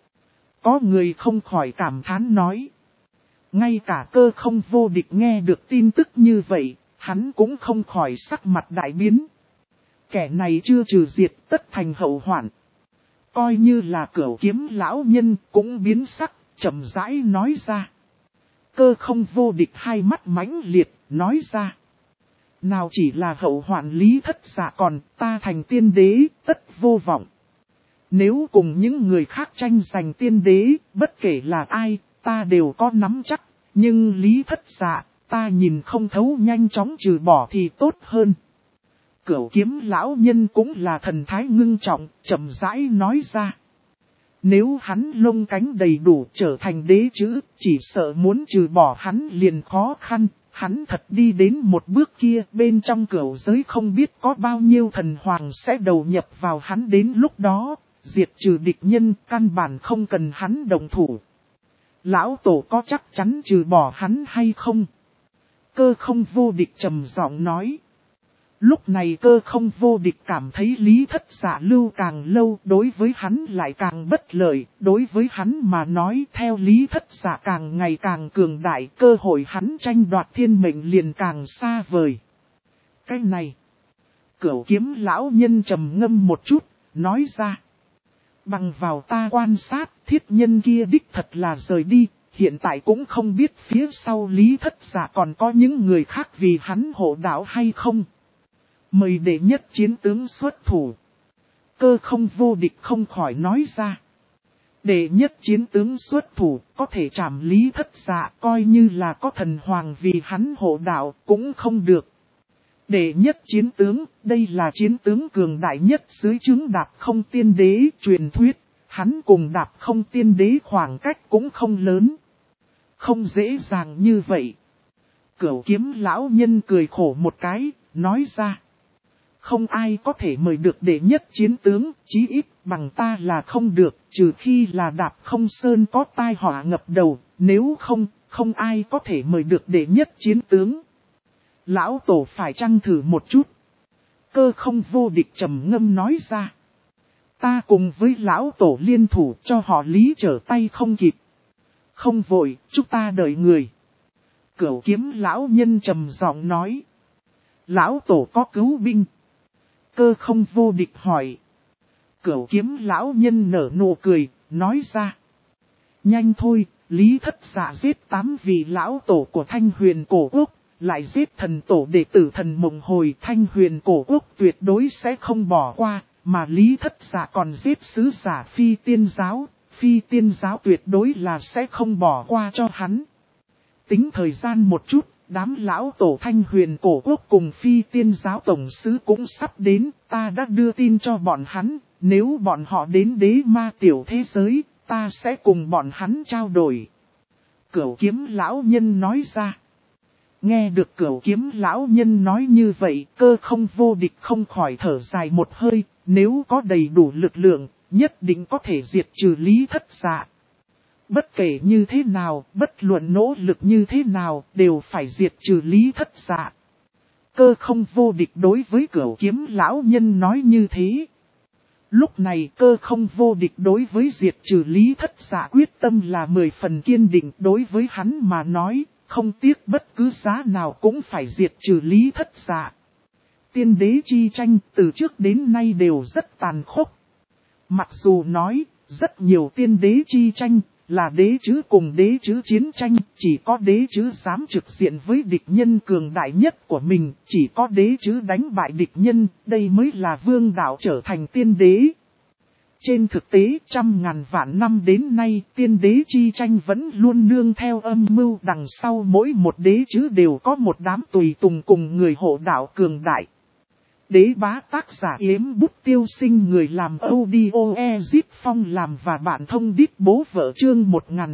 Có người không khỏi cảm thán nói. Ngay cả Cơ Không vô địch nghe được tin tức như vậy, hắn cũng không khỏi sắc mặt đại biến. Kẻ này chưa trừ diệt tất thành hậu hoạn. Coi như là Cửu Kiếm lão nhân cũng biến sắc, chậm rãi nói ra. Cơ Không vô địch hai mắt mãnh liệt, nói ra. Nào chỉ là hậu hoạn Lý Thất Dạ, còn ta thành tiên đế, tất vô vọng. Nếu cùng những người khác tranh giành tiên đế, bất kể là ai, ta đều có nắm chắc, nhưng Lý Thất Dạ, ta nhìn không thấu, nhanh chóng trừ bỏ thì tốt hơn. Cửu Kiếm lão nhân cũng là thần thái ngưng trọng, chậm rãi nói ra. Nếu hắn lông cánh đầy đủ trở thành đế chữ, chỉ sợ muốn trừ bỏ hắn liền khó khăn, hắn thật đi đến một bước kia, bên trong cửu giới không biết có bao nhiêu thần hoàng sẽ đầu nhập vào hắn, đến lúc đó, diệt trừ địch nhân, căn bản không cần hắn động thủ. Lão Tổ có chắc chắn trừ bỏ hắn hay không? Cơ Không Vô Địch trầm giọng nói. Lúc này Cơ Không Vô Địch cảm thấy Lý Thất Dạ lưu càng lâu, đối với hắn lại càng bất lợi, đối với hắn mà nói theo Lý Thất Dạ càng ngày càng cường đại, cơ hội hắn tranh đoạt thiên mệnh liền càng xa vời. Cái này, Cửu Kiếm lão nhân trầm ngâm một chút, nói ra. Bằng vào ta quan sát, thiết nhân kia đích thật là rời đi, hiện tại cũng không biết phía sau Lý Thất Dạ còn có những người khác vì hắn hộ đạo hay không. Mời đệ nhất chiến tướng xuất thủ. Cơ Không Vô Địch không khỏi nói ra. Đệ nhất chiến tướng xuất thủ có thể trảm Lý Thất Dạ, coi như là có thần hoàng vì hắn hộ đạo cũng không được. Đệ nhất chiến tướng, đây là chiến tướng cường đại nhất dưới trướng Đạp Không Tiên Đế truyền thuyết, hắn cùng Đạp Không Tiên Đế khoảng cách cũng không lớn. Không dễ dàng như vậy. Cửu Kiếm lão nhân cười khổ một cái, nói ra. Không ai có thể mời được đệ nhất chiến tướng, chí ít bằng ta là không được, trừ khi là Đạp Không Sơn có tai họa ngập đầu, nếu không, không ai có thể mời được đệ nhất chiến tướng. Lão Tổ phải chăng thử một chút? Cơ Không Vô Địch trầm ngâm nói ra. Ta cùng với Lão Tổ liên thủ cho họ Lý trở tay không kịp. Không vội, chúng ta đợi người. Cửu Kiếm lão nhân trầm giọng nói. Lão Tổ có cứu binh. Cơ Không Vô Địch hỏi. Cửu Kiếm lão nhân nở nụ cười, nói ra. Nhanh thôi, Lý Thất Dạ giết 8 vị Lão Tổ của Thanh Huyền Cổ Quốc. Lại giết thần tổ đệ tử thần mộng hồi, Thanh Huyền Cổ Quốc tuyệt đối sẽ không bỏ qua, mà Lý Thất Dạ còn giết sứ giả Phi Tiên Giáo, Phi Tiên Giáo tuyệt đối là sẽ không bỏ qua cho hắn. Tính thời gian một chút, đám Lão Tổ Thanh Huyền Cổ Quốc cùng Phi Tiên Giáo Tổng Sứ cũng sắp đến, ta đã đưa tin cho bọn hắn, nếu bọn họ đến đế ma tiểu thế giới, ta sẽ cùng bọn hắn trao đổi. Cửu Kiếm lão nhân nói ra. Nghe được Cửu Kiếm lão nhân nói như vậy, Cơ Không Vô Địch không khỏi thở dài một hơi, nếu có đầy đủ lực lượng, nhất định có thể diệt trừ Lý Thất Dạ. Bất kể như thế nào, bất luận nỗ lực như thế nào, đều phải diệt trừ Lý Thất Dạ. Cơ Không Vô Địch đối với Cửu Kiếm lão nhân nói như thế. Lúc này Cơ Không Vô Địch đối với diệt trừ Lý Thất Dạ quyết tâm là 10 phần kiên định, đối với hắn mà nói. Không tiếc bất cứ giá nào cũng phải diệt trừ Lý Thất Dạ. Tiên đế chi tranh từ trước đến nay đều rất tàn khốc. Mặc dù nói, rất nhiều tiên đế chi tranh là đế chứ cùng đế chứ chiến tranh, chỉ có đế chứ dám trực diện với địch nhân cường đại nhất của mình, chỉ có đế chứ đánh bại địch nhân, đây mới là vương đạo trở thành tiên đế. Trên thực tế, trăm ngàn vạn năm đến nay, tiên đế chi tranh vẫn luôn nương theo âm mưu, đằng sau mỗi một đế chứ đều có một đám tùy tùng cùng người hộ đạo cường đại. Đế bá tác giả Yếm Bút Tiêu Sinh, người làm audio Ezip Phong làm và bạn thông đít bố vợ chương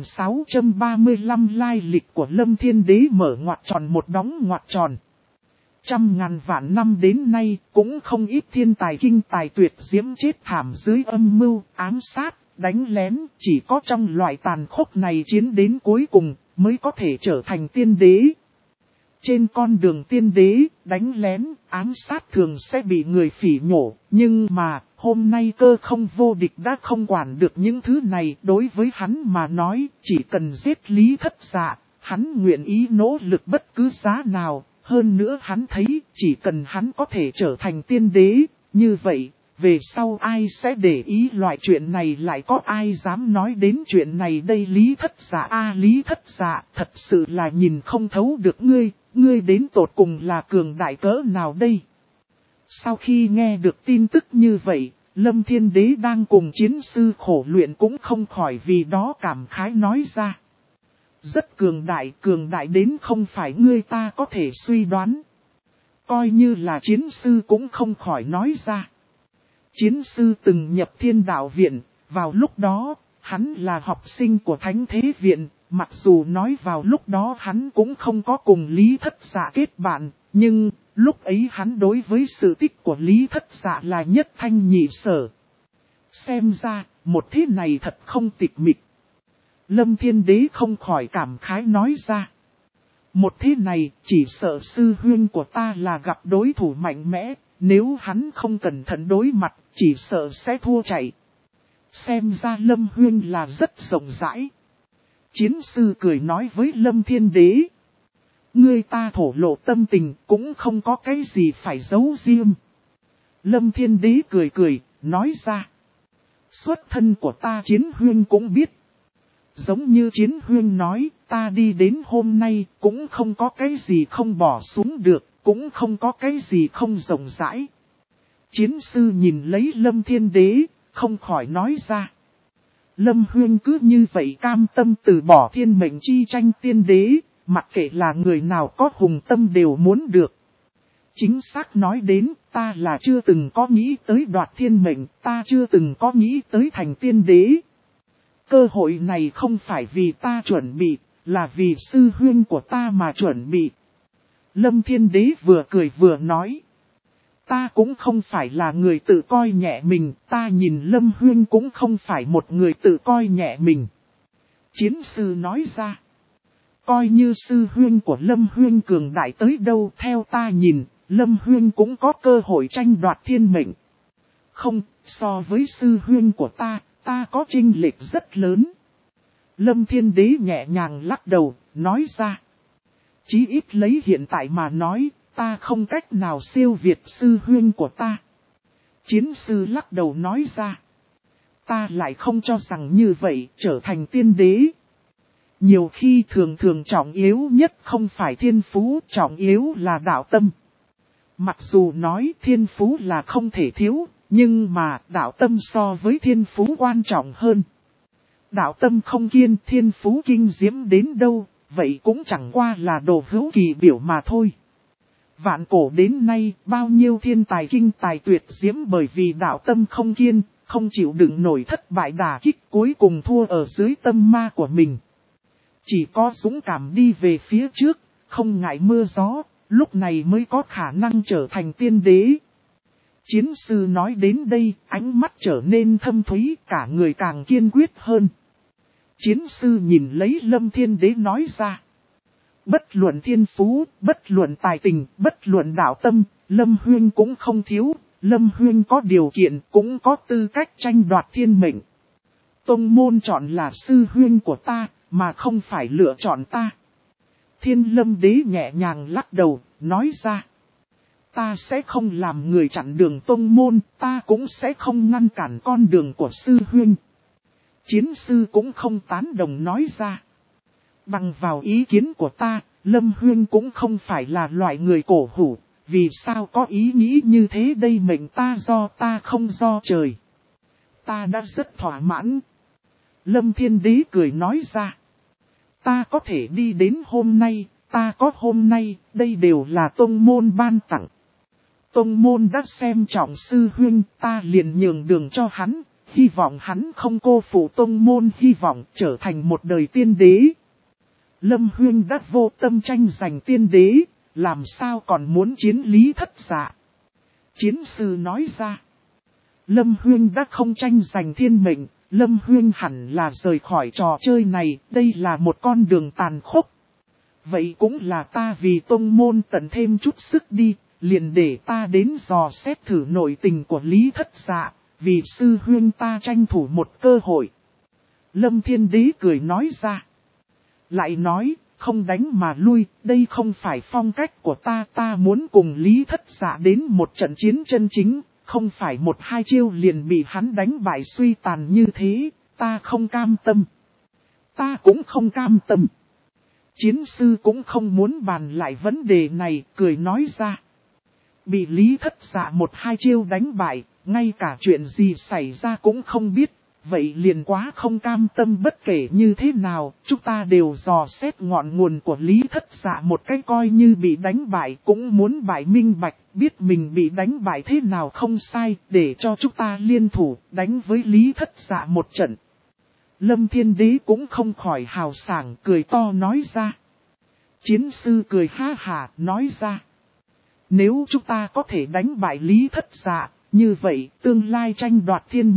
1635 lai lịch của Lâm Thiên Đế mở ngoặc tròn một đóng ngoặc tròn. Trăm ngàn vạn năm đến nay cũng không ít thiên tài kinh tài tuyệt diễm chết thảm dưới âm mưu, ám sát, đánh lén, chỉ có trong loại tàn khốc này chiến đến cuối cùng mới có thể trở thành tiên đế. Trên con đường tiên đế, đánh lén, ám sát thường sẽ bị người phỉ nhổ, nhưng mà hôm nay Cơ Không Vô Địch đã không quản được những thứ này. Đối với hắn mà nói, chỉ cần giết Lý Thất Dạ, hắn nguyện ý nỗ lực bất cứ giá nào. Hơn nữa hắn thấy, chỉ cần hắn có thể trở thành tiên đế, như vậy, về sau ai sẽ để ý loại chuyện này, lại có ai dám nói đến chuyện này đây. Lý Thất Dạ Lý Thất Dạ, thật sự là nhìn không thấu được ngươi đến tột cùng là cường đại cỡ nào đây. Sau khi nghe được tin tức như vậy, Lâm Thiên Đế đang cùng chiến sư khổ luyện cũng không khỏi vì đó cảm khái nói ra. Rất cường đại đến không phải ngươi ta có thể suy đoán. Coi như là chiến sư cũng không khỏi nói ra. Chiến sư từng nhập Thiên Đạo Viện, vào lúc đó, hắn là học sinh của Thánh Thế Viện, mặc dù nói vào lúc đó hắn cũng không có cùng Lý Thất Dạ kết bạn, nhưng lúc ấy hắn đối với sự tích của Lý Thất Dạ là nhất thanh nhị sở. Xem ra, một thế này thật không tịch mịch. Lâm Thiên Đế không khỏi cảm khái nói ra. Một thế này, chỉ sợ sư huynh của ta là gặp đối thủ mạnh mẽ, nếu hắn không cẩn thận đối mặt, chỉ sợ sẽ thua chạy. Xem ra Lâm huynh là rất rộng rãi. Chiến sư cười nói với Lâm Thiên Đế. Ngươi ta thổ lộ tâm tình cũng không có cái gì phải giấu riêng. Lâm Thiên Đế cười cười, nói ra. Xuất thân của ta Chiến huynh cũng biết. Giống như Chiến huynh nói, ta đi đến hôm nay cũng không có cái gì không bỏ xuống được, cũng không có cái gì không rộng rãi. Chiến sư nhìn lấy Lâm Thiên Đế, không khỏi nói ra. Lâm huynh cứ như vậy cam tâm từ bỏ thiên mệnh chi tranh tiên đế, mặc kệ là người nào có hùng tâm đều muốn được. Chính xác nói đến, ta là chưa từng có nghĩ tới đoạt thiên mệnh, ta chưa từng có nghĩ tới thành tiên đế. Cơ hội này không phải vì ta chuẩn bị, là vì sư huynh của ta mà chuẩn bị. Lâm Thiên Đế vừa cười vừa nói. Ta cũng không phải là người tự coi nhẹ mình, ta nhìn Lâm huynh cũng không phải một người tự coi nhẹ mình. Chiến sư nói ra. Coi như sư huynh của Lâm huynh cường đại tới đâu theo ta nhìn, Lâm huynh cũng có cơ hội tranh đoạt thiên mệnh. Không, so với sư huynh của ta có chênh lệch rất lớn. Lâm Thiên Đế nhẹ nhàng lắc đầu, nói ra. Chí ít lấy hiện tại mà nói, ta không cách nào siêu việt sư huynh của ta. Chiến sư lắc đầu nói ra. Ta lại không cho rằng như vậy trở thành tiên đế. Nhiều khi thường trọng yếu nhất không phải thiên phú, trọng yếu là đạo tâm. Mặc dù nói thiên phú là không thể thiếu, nhưng mà đạo tâm so với thiên phú quan trọng hơn. Đạo tâm không kiên, thiên phú kinh diễm đến đâu, vậy cũng chẳng qua là đồ hữu kỳ biểu mà thôi. Vạn cổ đến nay, bao nhiêu thiên tài kinh tài tuyệt diễm bởi vì đạo tâm không kiên, không chịu đựng nổi thất bại đả kích cuối cùng thua ở dưới tâm ma của mình. Chỉ có dũng cảm đi về phía trước, không ngại mưa gió, lúc này mới có khả năng trở thành tiên đế. Chiến sư nói đến đây, ánh mắt trở nên thâm thúy, cả người càng kiên quyết hơn. Chiến sư nhìn lấy Lâm Thiên Đế nói ra. Bất luận thiên phú, bất luận tài tình, bất luận đạo tâm, Lâm huynh cũng không thiếu, Lâm huynh có điều kiện, cũng có tư cách tranh đoạt thiên mệnh. Tông môn chọn là sư huynh của ta, mà không phải lựa chọn ta. Thiên Lâm Đế nhẹ nhàng lắc đầu, nói ra. Ta sẽ không làm người chặn đường tông môn, ta cũng sẽ không ngăn cản con đường của sư huynh. Chiến sư cũng không tán đồng nói ra. Bằng vào ý kiến của ta, Lâm huynh cũng không phải là loại người cổ hủ, vì sao có ý nghĩ như thế đây mệnh ta do ta không do trời. Ta đã rất thỏa mãn. Lâm Thiên Đế cười nói ra. Ta có thể đi đến hôm nay, ta có hôm nay, đây đều là tông môn ban tặng. Tông môn đã xem trọng sư huynh, ta liền nhường đường cho hắn, hy vọng hắn không cô phụ tông môn hy vọng trở thành một đời tiên đế. Lâm huynh đã vô tâm tranh giành tiên đế, làm sao còn muốn chiến Lý Thất Dạ. Chiến sư nói ra. Lâm huynh đã không tranh giành thiên mệnh, Lâm huynh hẳn là rời khỏi trò chơi này, đây là một con đường tàn khốc. Vậy cũng là ta vì tông môn tận thêm chút sức đi, liền để ta đến dò xét thử nội tình của Lý Thất Dạ, vì sư huynh ta tranh thủ một cơ hội. Lâm Thiên Đế cười nói ra. Lại nói, không đánh mà lui, đây không phải phong cách của ta muốn cùng Lý Thất Dạ đến một trận chiến chân chính, không phải một hai chiêu liền bị hắn đánh bại suy tàn như thế, ta không cam tâm. Ta cũng không cam tâm. Chiến sư cũng không muốn bàn lại vấn đề này, cười nói ra. Bị Lý Thất Dạ một hai chiêu đánh bại, ngay cả chuyện gì xảy ra cũng không biết, vậy liền quá không cam tâm. Bất kể như thế nào, chúng ta đều dò xét ngọn nguồn của Lý Thất Dạ một cách coi như bị đánh bại, cũng muốn bại minh bạch, biết mình bị đánh bại thế nào không sai, để cho chúng ta liên thủ, đánh với Lý Thất Dạ một trận. Lâm Thiên Đế cũng không khỏi hào sảng, cười to nói ra. Chiến sư cười ha hà, nói ra. Nếu chúng ta có thể đánh bại Lý Thất Dạ, như vậy tương lai tranh đoạt thiên mệnh,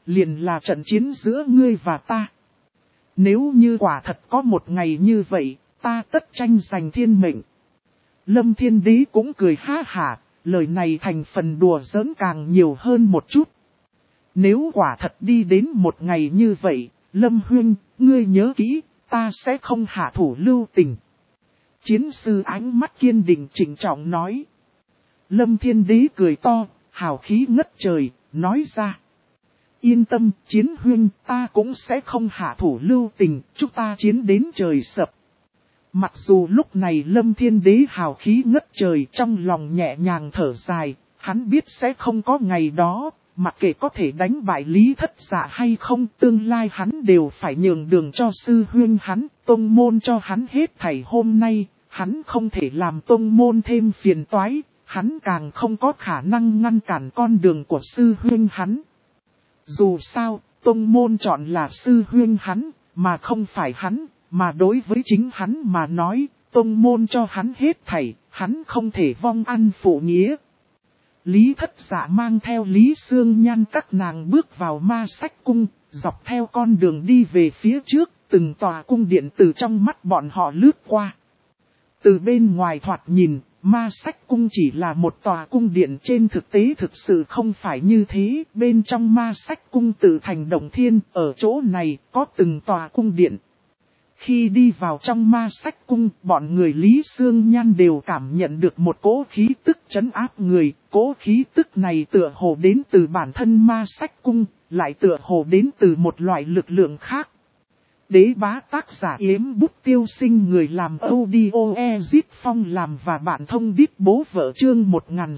liền là trận chiến giữa ngươi và ta. Nếu như quả thật có một ngày như vậy, ta tất tranh giành thiên mệnh. Lâm Thiên Đế cũng cười ha hả, lời này thành phần đùa giỡn càng nhiều hơn một chút. Nếu quả thật đi đến một ngày như vậy, Lâm Huynh, ngươi nhớ kỹ, ta sẽ không hạ thủ lưu tình. Chiến sư ánh mắt kiên định trịnh trọng nói. Lâm Thiên Đế cười to, hào khí ngất trời, nói ra. Yên tâm, Chiến Huynh, ta cũng sẽ không hạ thủ lưu tình, chúng ta chiến đến trời sập. Mặc dù lúc này Lâm Thiên Đế hào khí ngất trời, trong lòng nhẹ nhàng thở dài, hắn biết sẽ không có ngày đó, mặc kệ có thể đánh bại Lý Thất Dạ hay không, tương lai hắn đều phải nhường đường cho sư huynh hắn, tông môn cho hắn hết thảy. Hôm nay, hắn không thể làm tông môn thêm phiền toái, hắn càng không có khả năng ngăn cản con đường của sư huynh hắn. Dù sao, tông môn chọn là sư huynh hắn, mà không phải hắn, mà đối với chính hắn mà nói, tông môn cho hắn hết thảy, hắn không thể vong ăn phụ nghĩa. Lý Thất Dạ mang theo Lý Sương Nhan các nàng bước vào Ma Sách Cung, dọc theo con đường đi về phía trước, từng tòa cung điện từ trong mắt bọn họ lướt qua. Từ bên ngoài thoạt nhìn, Ma Sách Cung chỉ là một tòa cung điện, trên thực tế thực sự không phải như thế. Bên trong Ma Sách Cung tự thành động thiên, ở chỗ này có từng tòa cung điện. Khi đi vào trong Ma Sách Cung, bọn người Lý Sương Nhan đều cảm nhận được một cỗ khí tức trấn áp người. Cỗ khí tức này tựa hồ đến từ bản thân Ma Sách Cung, lại tựa hồ đến từ một loại lực lượng khác. Đế bá tác giả Yếm Bút Tiêu Sinh, người làm audio Ezit Phong làm và bạn thông đít bố vợ. Chương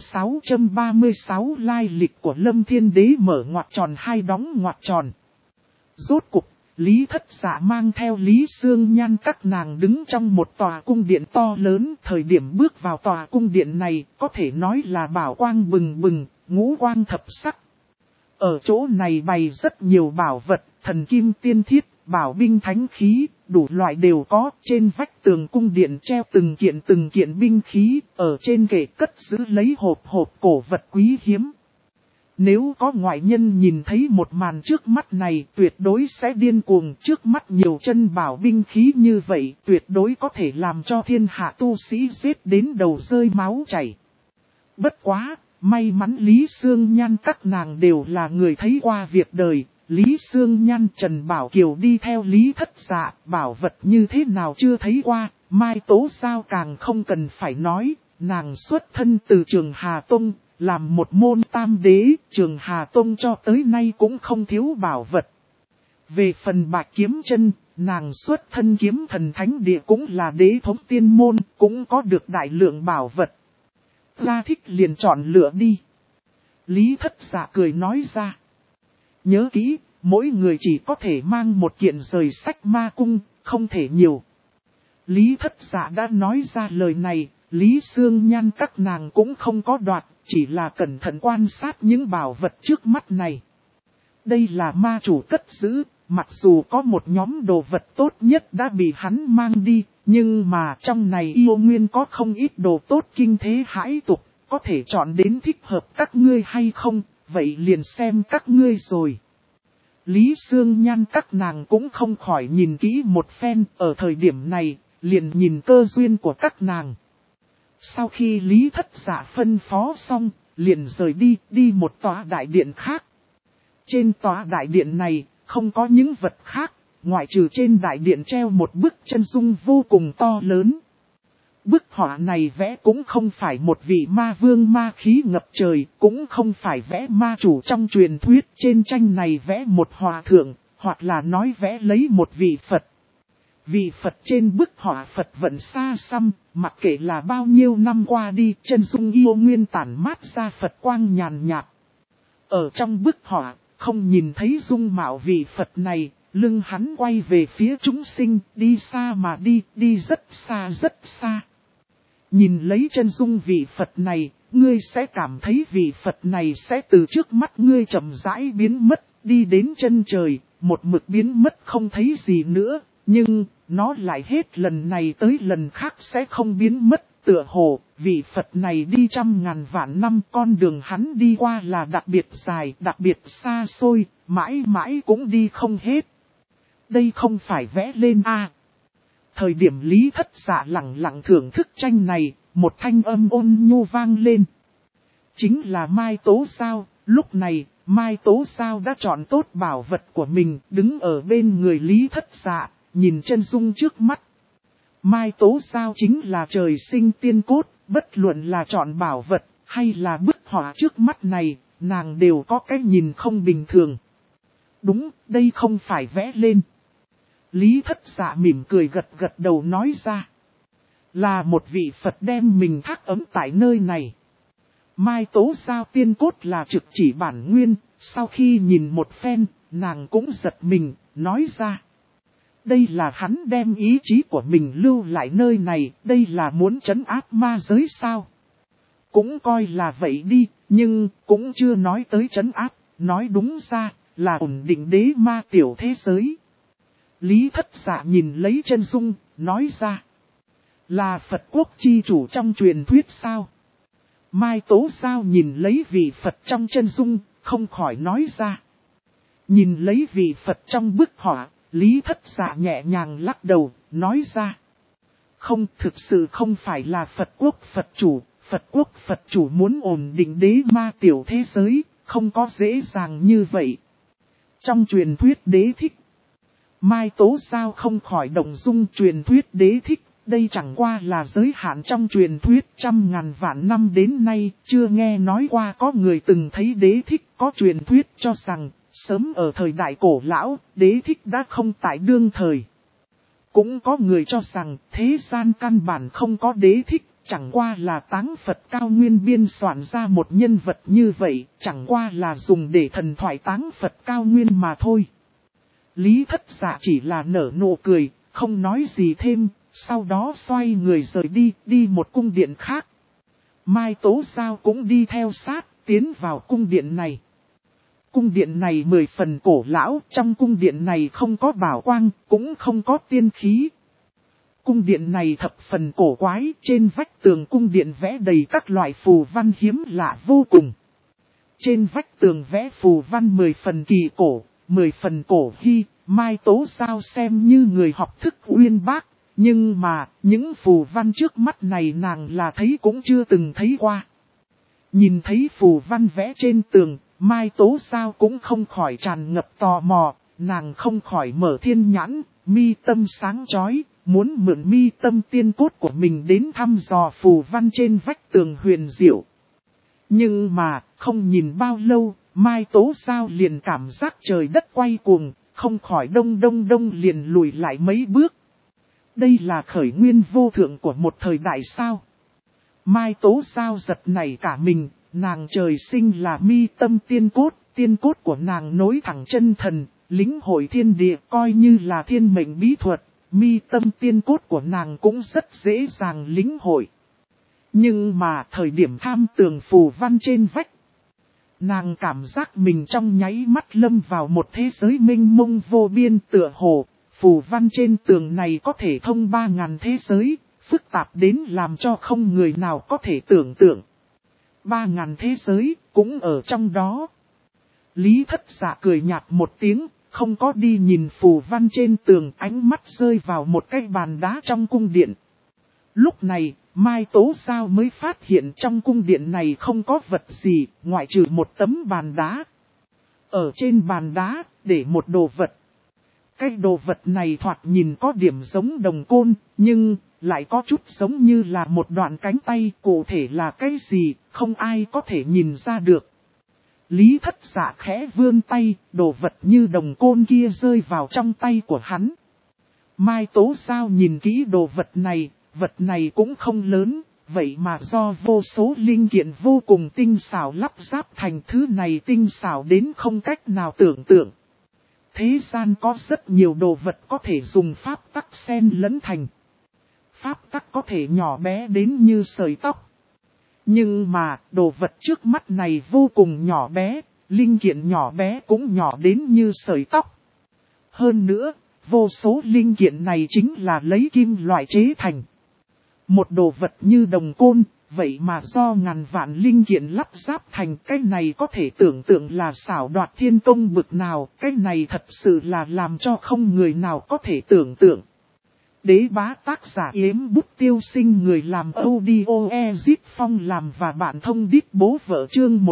1636 lai lịch của Lâm Thiên Đế mở ngoặc tròn hai đóng ngoặc tròn. Rốt cục, Lý Thất Dạ mang theo Lý Sương Nhan các nàng đứng trong một tòa cung điện to lớn. Thời điểm bước vào tòa cung điện này, có thể nói là bảo quang bừng bừng, ngũ quang thập sắc. Ở chỗ này bày rất nhiều bảo vật, thần kim tiên thiết, bảo binh thánh khí, đủ loại đều có. Trên vách tường cung điện treo từng kiện binh khí, ở trên kệ cất giữ lấy hộp cổ vật quý hiếm. Nếu có ngoại nhân nhìn thấy một màn trước mắt này, tuyệt đối sẽ điên cuồng. Trước mắt nhiều chân bảo binh khí như vậy, tuyệt đối có thể làm cho thiên hạ tu sĩ giết đến đầu rơi máu chảy. Bất quá, may mắn Lý Sương Nhan các nàng đều là người thấy qua việc đời. Lý Sương Nhan, Trần Bảo Kiều đi theo Lý Thất Dạ, bảo vật như thế nào chưa thấy qua. Mai Tố Giao càng không cần phải nói, nàng xuất thân từ Trường Hà Tông, làm một môn tam đế, Trường Hà Tông cho tới nay cũng không thiếu bảo vật. Về phần Bạch Kiếm Chân, nàng xuất thân Kiếm Thần Thánh Địa cũng là đế thống tiên môn, cũng có được đại lượng bảo vật. Ta thích liền chọn lựa đi. Lý Thất Dạ cười nói ra. Nhớ kỹ, mỗi người chỉ có thể mang một kiện rời sách ma cung, không thể nhiều. Lý Thất Dạ đã nói ra lời này, Lý Sương Nhan các nàng cũng không có đoạt, chỉ là cẩn thận quan sát những bảo vật trước mắt này. Đây là ma chủ cất giữ, mặc dù có một nhóm đồ vật tốt nhất đã bị hắn mang đi, nhưng mà trong này yêu nguyên có không ít đồ tốt kinh thế hãi tục, có thể chọn đến thích hợp các ngươi hay không, vậy liền xem các ngươi rồi. Lý Sương Nhan các nàng cũng không khỏi nhìn kỹ một phen, ở thời điểm này, liền nhìn cơ duyên của các nàng. Sau khi Lý Thất Dạ phân phó xong, liền rời đi một tòa đại điện khác. Trên tòa đại điện này, không có những vật khác, ngoại trừ trên đại điện treo một bức chân dung vô cùng to lớn. Bức họa này vẽ cũng không phải một vị ma vương ma khí ngập trời, cũng không phải vẽ ma chủ trong truyền thuyết. Trên tranh này vẽ một hòa thượng, hoặc là nói vẽ lấy một vị Phật. Vị Phật trên bức họa Phật vẫn xa xăm, mặc kệ là bao nhiêu năm qua đi, chân dung yêu nguyên tản mát ra Phật quang nhàn nhạt. Ở trong bức họa, không nhìn thấy dung mạo vị Phật này, lưng hắn quay về phía chúng sinh, đi xa mà đi rất xa rất xa. Nhìn lấy chân dung vị Phật này, ngươi sẽ cảm thấy vị Phật này sẽ từ trước mắt ngươi chậm rãi biến mất, đi đến chân trời, một mực biến mất không thấy gì nữa. Nhưng, nó lại hết lần này tới lần khác sẽ không biến mất, Tựa hồ, vị Phật này đi trăm ngàn vạn năm, con đường hắn đi qua là đặc biệt dài, đặc biệt xa xôi, mãi mãi cũng đi không hết. Đây không phải vẽ lên a. Thời điểm Lý Thất Dạ lặng lặng thưởng thức tranh này, một thanh âm ôn nhu vang lên. Chính là Mai Tố Sao. Lúc này, Mai Tố Sao đã chọn tốt bảo vật của mình, đứng ở bên người Lý Thất Dạ, nhìn chân dung trước mắt. Mai Tố Sao chính là trời sinh tiên cốt, bất luận là chọn bảo vật, hay là bức họa trước mắt này, nàng đều có cái nhìn không bình thường. Đúng, đây không phải vẽ lên. Lý Thất Dạ mỉm cười gật gật đầu nói ra. Là một vị Phật đem mình thác ấm tại nơi này. Mai Tố Sao tiên cốt là trực chỉ bản nguyên, sau khi nhìn một phen, nàng cũng giật mình, nói ra. Đây là hắn đem ý chí của mình lưu lại nơi này, đây là muốn trấn áp ma giới sao? Cũng coi là vậy đi, nhưng cũng chưa nói tới trấn áp, nói đúng ra là ổn định đế ma tiểu thế giới. Lý Thất Dạ nhìn lấy chân dung, nói ra. Là Phật quốc chi chủ trong truyền thuyết sao? Mai Tố Sao nhìn lấy vị Phật trong chân dung, không khỏi nói ra. Nhìn lấy vị Phật trong bức họa, Lý Thất Dạ nhẹ nhàng lắc đầu, nói ra. Không, thực sự không phải là Phật quốc Phật chủ muốn ổn định đế ma tiểu thế giới, không có dễ dàng như vậy. Trong truyền thuyết đế thích, Mai Tố Sao không khỏi động dung truyền thuyết đế thích. Đây chẳng qua là giới hạn trong truyền thuyết trăm ngàn vạn năm đến nay, chưa nghe nói qua có người từng thấy đế thích. Có truyền thuyết cho rằng, sớm ở thời đại cổ lão, đế thích đã không tại đương thời. Cũng có người cho rằng, thế gian căn bản không có đế thích, chẳng qua là Táng Phật Cao Nguyên biên soạn ra một nhân vật như vậy, chẳng qua là dùng để thần thoại Táng Phật Cao Nguyên mà thôi. Lý Thất Dạ chỉ là nở nụ cười, không nói gì thêm. Sau đó xoay người rời đi, đi một cung điện khác. Mai Tố Sao cũng đi theo sát, tiến vào cung điện này. Cung điện này 10 phần cổ lão, trong cung điện này không có bảo quang, cũng không có tiên khí. Cung điện này thập phần cổ quái, trên vách tường cung điện vẽ đầy các loại phù văn hiếm lạ vô cùng. Trên vách tường vẽ phù văn 10 phần kỳ cổ, 10 phần cổ hy, Mai Tố Sao xem như người học thức uyên bác. Nhưng mà, những phù văn trước mắt này nàng là thấy cũng chưa từng thấy qua. Nhìn thấy phù văn vẽ trên tường, Mai Tố Sao cũng không khỏi tràn ngập tò mò, nàng không khỏi mở thiên nhãn, mi tâm sáng chói, muốn mượn mi tâm tiên cốt của mình đến thăm dò phù văn trên vách tường huyền diệu. Nhưng mà, không nhìn bao lâu, Mai Tố Sao liền cảm giác trời đất quay cuồng, không khỏi đông liền lùi lại mấy bước. Đây là khởi nguyên vô thượng của một thời đại sao. Mai Tố Sao giật nảy cả mình, nàng trời sinh là mi tâm tiên cốt của nàng nối thẳng chân thần, lĩnh hội thiên địa coi như là thiên mệnh bí thuật, mi tâm tiên cốt của nàng cũng rất dễ dàng lĩnh hội. Nhưng mà thời điểm tham tường phù văn trên vách, nàng cảm giác mình trong nháy mắt lâm vào một thế giới mênh mông vô biên tựa hồ. Phù văn trên tường này có thể thông 3000 thế giới, phức tạp đến làm cho không người nào có thể tưởng tượng. 3000 thế giới, cũng ở trong đó. Lý Thất Dạ cười nhạt một tiếng, không có đi nhìn phù văn trên tường, ánh mắt rơi vào một cái bàn đá trong cung điện. Lúc này, Mai Tố Sao mới phát hiện trong cung điện này không có vật gì, ngoại trừ một tấm bàn đá. Ở trên bàn đá, để một đồ vật. Cái đồ vật này thoạt nhìn có điểm giống đồng côn, nhưng lại có chút giống như là một đoạn cánh tay, cụ thể là cái gì, không ai có thể nhìn ra được. Lý Thất Dạ khẽ vươn tay, đồ vật như đồng côn kia rơi vào trong tay của hắn. Mai Tố Sao nhìn kỹ đồ vật này cũng không lớn, vậy mà do vô số linh kiện vô cùng tinh xảo lắp ráp thành thứ này tinh xảo đến không cách nào tưởng tượng. Thế gian có rất nhiều đồ vật có thể dùng pháp tắc xen lẫn thành. Pháp tắc có thể nhỏ bé đến như sợi tóc. Nhưng mà đồ vật trước mắt này vô cùng nhỏ bé, linh kiện nhỏ bé cũng nhỏ đến như sợi tóc. Hơn nữa, vô số linh kiện này chính là lấy kim loại chế thành. Một đồ vật như đồng côn, vậy mà do ngàn vạn linh kiện lắp ráp thành, cái này có thể tưởng tượng là xảo đoạt thiên công bực nào, cái này thật sự là làm cho không người nào có thể tưởng tượng. Đế bá tác giả Yếm Bút Tiêu Sinh, người làm audio Ezit Phong làm và bạn thông đít bố vợ, chương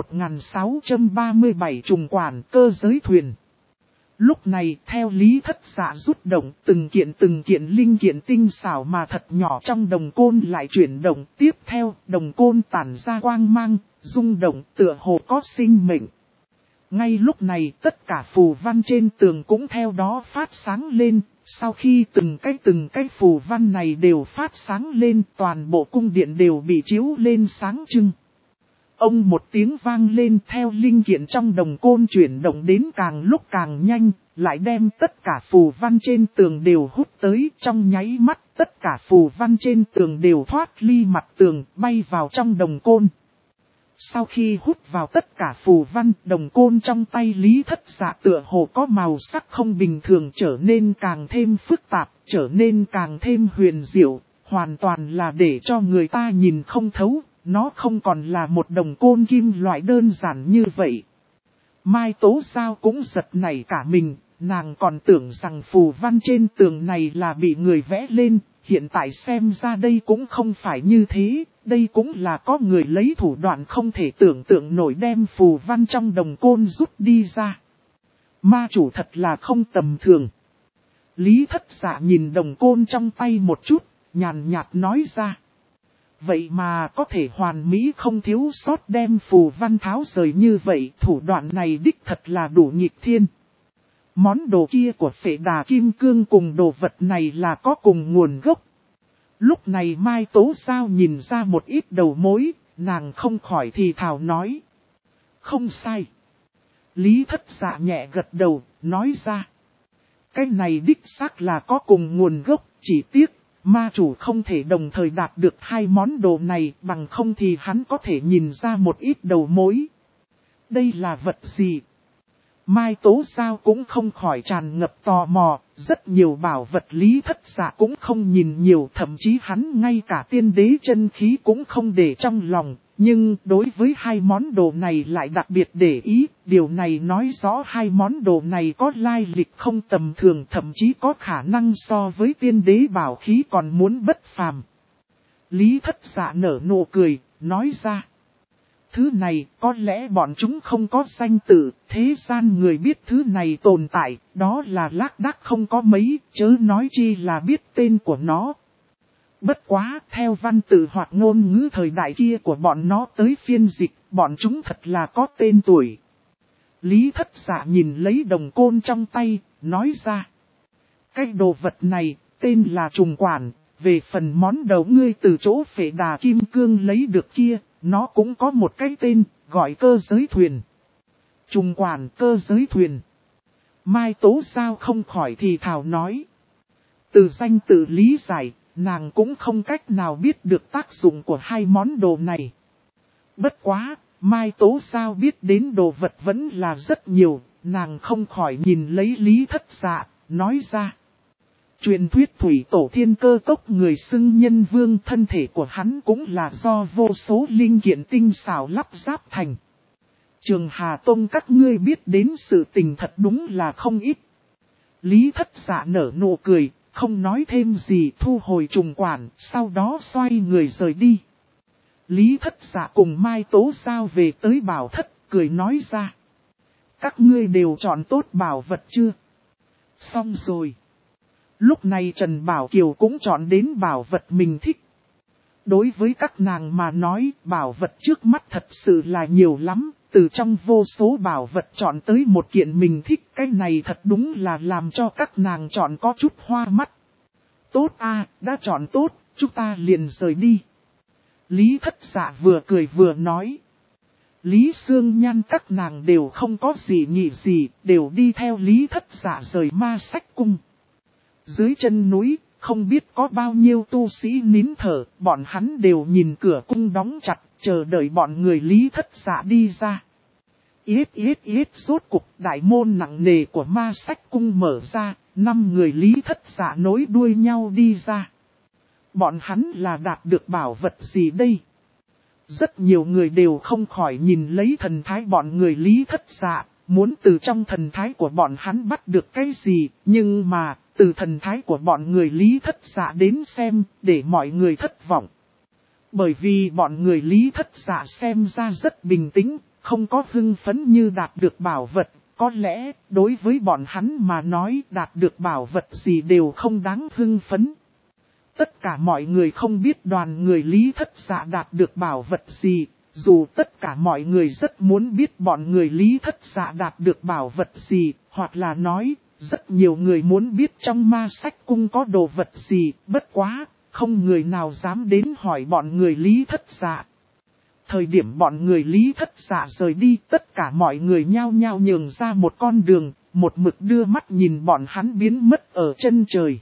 1637 trùng quản cơ giới thuyền. Lúc này theo lý thất giả rút động, từng kiện linh kiện tinh xảo mà thật nhỏ trong đồng côn lại chuyển động. Tiếp theo đồng côn tản ra quang mang, rung động tựa hồ có sinh mệnh. Ngay lúc này tất cả phù văn trên tường cũng theo đó phát sáng lên. Sau khi từng cái phù văn này đều phát sáng lên, toàn bộ cung điện đều bị chiếu lên sáng trưng. Ông một tiếng vang lên, theo linh kiện trong đồng côn chuyển động đến càng lúc càng nhanh, lại đem tất cả phù văn trên tường đều hút tới. Trong nháy mắt, tất cả phù văn trên tường đều thoát ly mặt tường, bay vào trong đồng côn. Sau khi hút vào tất cả phù văn, đồng côn trong tay Lý Thất Dạ tựa hồ có màu sắc không bình thường, trở nên càng thêm phức tạp, trở nên càng thêm huyền diệu, hoàn toàn là để cho người ta nhìn không thấu, nó không còn là một đồng côn kim loại đơn giản như vậy. Mai Tố Giao cũng giật nảy cả mình, nàng còn tưởng rằng phù văn trên tường này là bị người vẽ lên, hiện tại xem ra đây cũng không phải như thế. Đây cũng là có người lấy thủ đoạn không thể tưởng tượng nổi đem phù văn trong đồng côn rút đi ra. Ma chủ thật là không tầm thường. Lý Thất Dạ nhìn đồng côn trong tay một chút, nhàn nhạt nói ra. Vậy mà có thể hoàn mỹ không thiếu sót đem phù văn tháo rời như vậy, thủ đoạn này đích thật là đủ nghịch thiên. Món đồ kia của Phệ Đà Kim Cương cùng đồ vật này là có cùng nguồn gốc. Lúc này Mai Tố Giao nhìn ra một ít đầu mối, nàng không khỏi thì thào nói. Không sai. Lý Thất Dạ nhẹ gật đầu, nói ra. Cái này đích xác là có cùng nguồn gốc, chỉ tiếc, ma chủ không thể đồng thời đạt được hai món đồ này, bằng không thì hắn có thể nhìn ra một ít đầu mối. Đây là vật gì? Mai Tố Giao cũng không khỏi tràn ngập tò mò, rất nhiều bảo vật Lý Thất Dạ cũng không nhìn nhiều, thậm chí hắn ngay cả tiên đế chân khí cũng không để trong lòng, nhưng đối với hai món đồ này lại đặc biệt để ý, điều này nói rõ hai món đồ này có lai lịch không tầm thường, thậm chí có khả năng so với tiên đế bảo khí còn muốn bất phàm. Lý Thất Dạ nở nụ cười, nói ra. Thứ này có lẽ bọn chúng không có danh tự, thế gian người biết thứ này tồn tại, đó là lác đác không có mấy, chớ nói chi là biết tên của nó. Bất quá, theo văn tự hoặc ngôn ngữ thời đại kia của bọn nó tới phiên dịch, bọn chúng thật là có tên tuổi. Lý Thất Dạ nhìn lấy đồng côn trong tay, nói ra. Cái đồ vật này, tên là trùng quản, về phần món đầu ngươi từ chỗ Phệ Đà Kim Cương lấy được kia. Nó cũng có một cái tên, gọi cơ giới thuyền. Trùng quản cơ giới thuyền. Mai Tố Giao không khỏi thì thào nói. Từ danh tự lý giải, nàng cũng không cách nào biết được tác dụng của hai món đồ này. Bất quá, Mai Tố Giao biết đến đồ vật vẫn là rất nhiều, nàng không khỏi nhìn lấy Lý Thất Dạ, nói ra. Truyền thuyết thủy tổ thiên cơ cốc người xưng nhân vương, thân thể của hắn cũng là do vô số linh kiện tinh xảo lắp ráp thành. Trường Hà Tông các ngươi biết đến sự tình thật đúng là không ít. Lý Thất Dạ nở nụ cười, không nói thêm gì, thu hồi trùng quản, sau đó xoay người rời đi. Lý Thất Dạ cùng Mai Tố Giao về tới bảo thất, cười nói ra. Các ngươi đều chọn tốt bảo vật chưa? Xong rồi. Lúc này Trần Bảo Kiều cũng chọn đến bảo vật mình thích. Đối với các nàng mà nói, bảo vật trước mắt thật sự là nhiều lắm, từ trong vô số bảo vật chọn tới một kiện mình thích, cái này thật đúng là làm cho các nàng chọn có chút hoa mắt. Tốt a, đã chọn tốt, chúng ta liền rời đi. Lý Thất Dạ vừa cười vừa nói. Lý Sương Nhan các nàng đều không có gì nghĩ gì, đều đi theo Lý Thất Dạ rời Ma Sách Cung. Dưới chân núi, không biết có bao nhiêu tu sĩ nín thở, bọn hắn đều nhìn cửa cung đóng chặt, chờ đợi bọn người Lý Thất Dạ đi ra. Yết rốt cục đại môn nặng nề của Ma Sách Cung mở ra, 5 người Lý Thất Dạ nối đuôi nhau đi ra. Bọn hắn là đạt được bảo vật gì đây? Rất nhiều người đều không khỏi nhìn lấy thần thái bọn người Lý Thất Dạ, muốn từ trong thần thái của bọn hắn bắt được cái gì, nhưng mà, từ thần thái của bọn người Lý Thất Dạ đến xem, để mọi người thất vọng. Bởi vì bọn người Lý Thất Dạ xem ra rất bình tĩnh, không có hưng phấn như đạt được bảo vật, có lẽ, đối với bọn hắn mà nói đạt được bảo vật gì đều không đáng hưng phấn. Tất cả mọi người không biết đoàn người Lý Thất Dạ đạt được bảo vật gì, dù tất cả mọi người rất muốn biết bọn người Lý Thất Dạ đạt được bảo vật gì, hoặc là nói, rất nhiều người muốn biết trong ma sách cung có đồ vật gì, bất quá, không người nào dám đến hỏi bọn người Lý Thất Dạ. Thời điểm bọn người Lý Thất Dạ rời đi, tất cả mọi người nhao nhao nhường ra một con đường, một mực đưa mắt nhìn bọn hắn biến mất ở chân trời.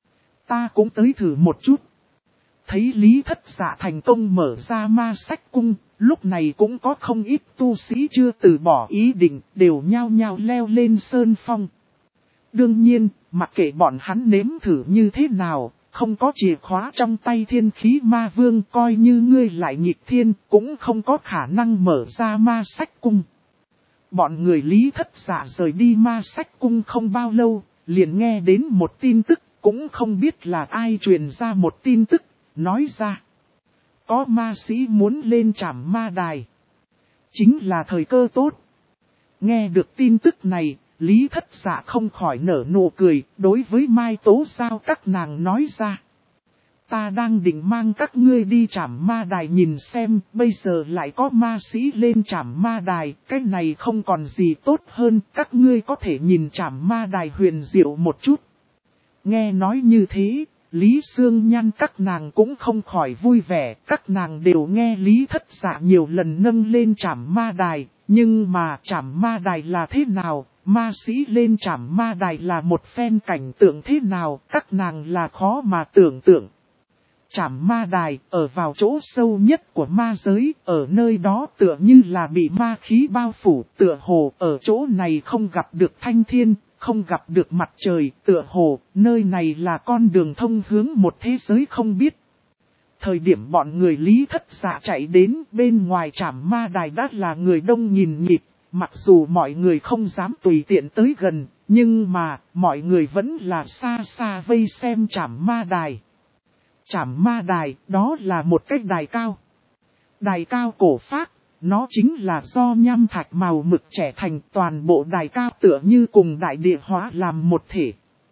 Ta cũng tới thử một chút. Thấy Lý Thất Dạ thành công mở ra ma sách cung, lúc này cũng có không ít tu sĩ chưa từ bỏ ý định, đều nhao nhao leo lên sơn phong. Đương nhiên, mặc kệ bọn hắn nếm thử như thế nào, không có chìa khóa trong tay thiên khí ma vương, coi như ngươi lại nghịch thiên, cũng không có khả năng mở ra ma sách cung. Bọn người Lý Thất Dạ rời đi ma sách cung không bao lâu, liền nghe đến một tin tức, cũng không biết là ai truyền ra một tin tức, nói ra. Có ma sĩ muốn lên trảm ma đài. Chính là thời cơ tốt. Nghe được tin tức này, Lý Thất Dạ không khỏi nở nụ cười, đối với Mai Tố Giao các nàng nói ra. Ta đang định mang các ngươi đi trảm ma đài nhìn xem, bây giờ lại có ma sĩ lên trảm ma đài, cái này không còn gì tốt hơn, các ngươi có thể nhìn trảm ma đài huyền diệu một chút. Nghe nói như thế, Lý Sương Nhan các nàng cũng không khỏi vui vẻ, các nàng đều nghe Lý Thất Dạ nhiều lần nâng lên trảm ma đài, nhưng mà trảm ma đài là thế nào, ma sĩ lên trảm ma đài là một phen cảnh tượng thế nào, các nàng là khó mà tưởng tượng. Trảm ma đài ở vào chỗ sâu nhất của ma giới, ở nơi đó tựa như là bị ma khí bao phủ, tựa hồ ở chỗ này không gặp được thanh thiên, không gặp được mặt trời, tựa hồ nơi này là con đường thông hướng một thế giới không biết. Thời điểm bọn người Lý Thất Dạ chạy đến bên ngoài trảm ma đài đã là người đông nghìn nghịt, mặc dù mọi người không dám tùy tiện tới gần, nhưng mà mọi người vẫn là xa xa vây xem trảm ma đài. Trảm ma đài, đó là một cái đài cao. Đài cao cổ phác, nó chính là do nham thạch màu mực trẻ thành, toàn bộ đài cao tựa như cùng đại địa hóa làm một thể.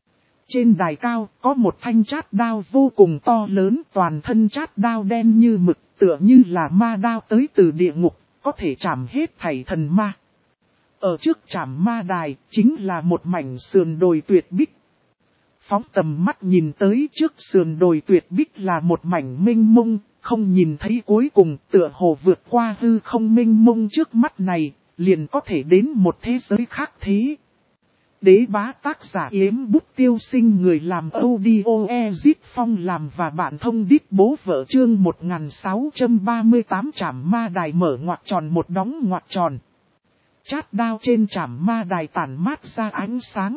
Trên đài cao có một thanh chát đao vô cùng to lớn, toàn thân chát đao đen như mực, tựa như là ma đao tới từ địa ngục, có thể chảm hết thảy thần ma. Ở trước trảm ma đài chính là một mảnh sườn đồi tuyệt bích. Phóng tầm mắt nhìn tới trước sườn đồi tuyệt bích là một mảnh mênh mông, không nhìn thấy cuối cùng, tựa hồ vượt qua hư không mênh mông trước mắt này, liền có thể đến một thế giới khác thế. Đế bá tác giả Yếm Bút Tiêu Sinh, người làm audio Ezit Phong làm và bạn thông đít bố vợ chương 1638 trảm ma đài mở ngoặc tròn một đóng ngoặc tròn. Chát đao trên trảm ma đài tản mát ra ánh sáng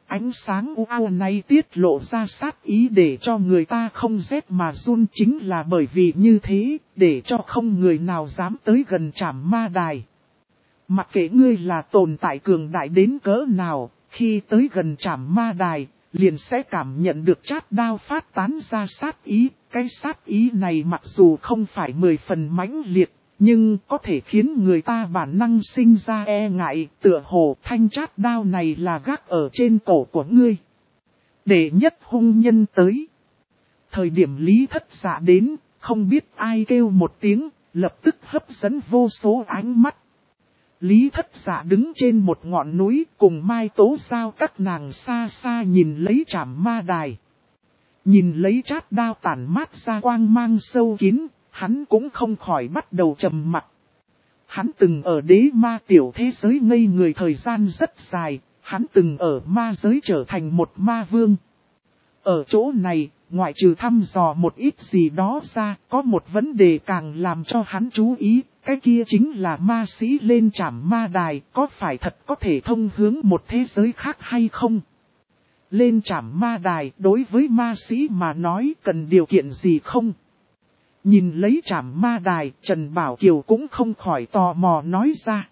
u này tiết lộ ra sát ý để cho người ta không rét mà run, chính là bởi vì như thế, để cho không người nào dám tới gần trảm ma đài. Mặc kệ ngươi là tồn tại cường đại đến cỡ nào, khi tới gần trảm ma đài, liền sẽ cảm nhận được chát đao phát tán ra sát ý. Cái sát ý này mặc dù không phải 10 phần mãnh liệt, nhưng có thể khiến người ta bản năng sinh ra e ngại, tựa hồ thanh chát đao này là gác ở trên cổ của ngươi. Đệ nhất hung nhân tới. Thời điểm Lý Thất Dạ đến, không biết ai kêu một tiếng, lập tức hấp dẫn vô số ánh mắt. Lý Thất Dạ đứng trên một ngọn núi cùng Mai Tố Giao các nàng xa xa nhìn lấy trảm ma đài. Nhìn lấy chát đao tản mát ra quang mang sâu kín, hắn cũng không khỏi bắt đầu trầm mặc. Hắn từng ở đế ma tiểu thế giới ngây người thời gian rất dài, hắn từng ở ma giới trở thành một ma vương. Ở chỗ này, ngoại trừ thăm dò một ít gì đó ra, có một vấn đề càng làm cho hắn chú ý, cái kia chính là ma sĩ lên trảm ma đài, có phải thật có thể thông hướng một thế giới khác hay không? Lên trảm ma đài đối với ma sĩ mà nói cần điều kiện gì không? Nhìn lấy trảm ma đài, Trần Bảo Kiều cũng không khỏi tò mò nói ra.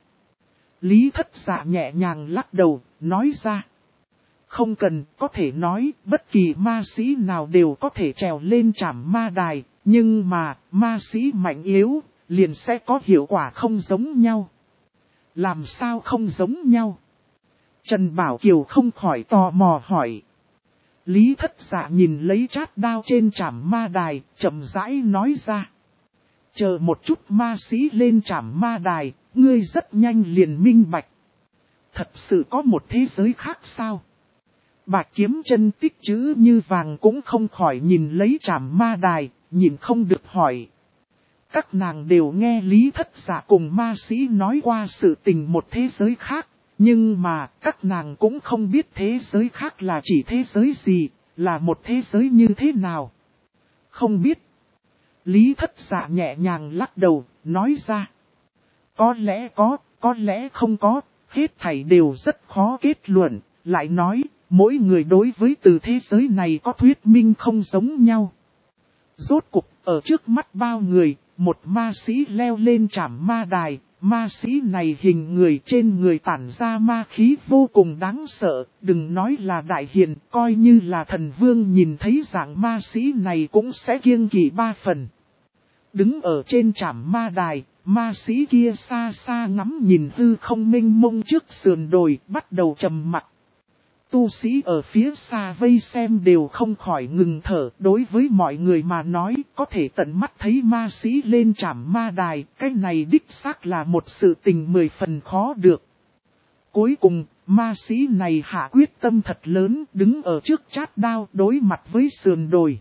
Lý Thất Dạ nhẹ nhàng lắc đầu, nói ra. Không cần, có thể nói, bất kỳ ma sĩ nào đều có thể trèo lên trảm ma đài, nhưng mà, ma sĩ mạnh yếu, liền sẽ có hiệu quả không giống nhau. Làm sao không giống nhau? Trần Bảo Kiều không khỏi tò mò hỏi. Lý Thất Dạ nhìn lấy chát đao trên trảm ma đài, chậm rãi nói ra. Chờ một chút ma sĩ lên trảm ma đài, ngươi rất nhanh liền minh bạch. Thật sự có một thế giới khác sao? Bạch Kiếm Chân tích chữ như vàng cũng không khỏi nhìn lấy trảm ma đài, nhìn không được hỏi. Các nàng đều nghe Lý Thất Dạ cùng ma sĩ nói qua sự tình một thế giới khác, nhưng mà các nàng cũng không biết thế giới khác là chỉ thế giới gì, là một thế giới như thế nào. Không biết. Lý Thất Dạ nhẹ nhàng lắc đầu, nói ra. Có lẽ có lẽ không có, hết thảy đều rất khó kết luận, lại nói, mỗi người đối với từ thế giới này có thuyết minh không giống nhau. Rốt cục, ở trước mắt bao người, một ma sĩ leo lên trảm ma đài, ma sĩ này hình người trên người tản ra ma khí vô cùng đáng sợ, đừng nói là đại hiền, coi như là thần vương nhìn thấy dạng ma sĩ này cũng sẽ kiêng kỵ 3 phần. Đứng ở trên trảm ma đài, ma sĩ kia xa xa ngắm nhìn hư không mênh mông trước sườn đồi, bắt đầu trầm mặc. Tu sĩ ở phía xa vây xem đều không khỏi ngừng thở, đối với mọi người mà nói có thể tận mắt thấy ma sĩ lên trảm ma đài, cái này đích xác là một sự tình 10 phần khó được. Cuối cùng, ma sĩ này hạ quyết tâm thật lớn, đứng ở trước chát đao đối mặt với sườn đồi.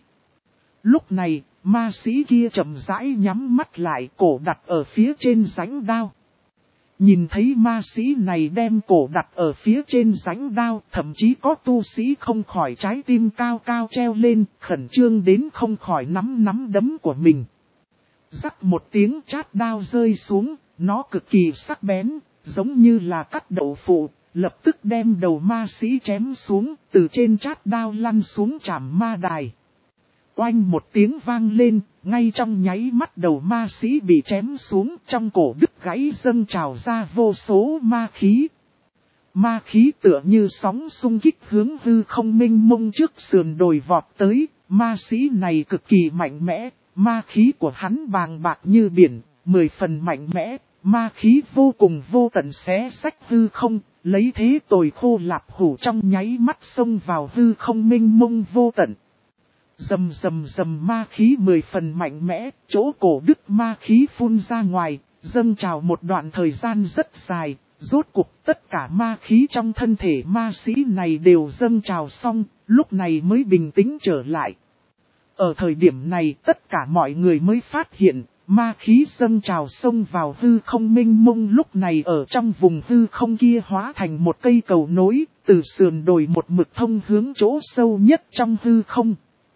Lúc này, ma sĩ kia chậm rãi nhắm mắt lại, cổ đặt ở phía trên rãnh đao. Nhìn thấy ma sĩ này đem cổ đặt ở phía trên rãnh đao, thậm chí có tu sĩ không khỏi trái tim cao cao treo lên, khẩn trương đến không khỏi nắm đấm của mình. Rắc một tiếng chát đao rơi xuống, nó cực kỳ sắc bén, giống như là cắt đậu phụ, lập tức đem đầu ma sĩ chém xuống, từ trên chát đao lăn xuống trảm ma đài. Oanh một tiếng vang lên, ngay trong nháy mắt đầu ma sĩ bị chém xuống, trong cổ đứt gãy dâng trào ra vô số ma khí. Ma khí tựa như sóng xung kích hướng hư không mênh mông trước sườn đồi vọt tới, ma sĩ này cực kỳ mạnh mẽ, ma khí của hắn bàng bạc như biển, 10 phần mạnh mẽ, ma khí vô cùng vô tận xé xách hư không, lấy thế tồi khô lạp hủ trong nháy mắt xông vào hư không mênh mông vô tận. Rầm rầm rầm ma khí 10 phần mạnh mẽ, chỗ cổ đứt ma khí phun ra ngoài, dâng trào một đoạn thời gian rất dài, rốt cuộc tất cả ma khí trong thân thể ma sĩ này đều dâng trào xong, lúc này mới bình tĩnh trở lại. Ở thời điểm này tất cả mọi người mới phát hiện, ma khí dâng trào xông vào hư không mênh mông lúc này ở trong vùng hư không kia hóa thành một cây cầu nối, từ sườn đồi một mực thông hướng chỗ sâu nhất trong hư không.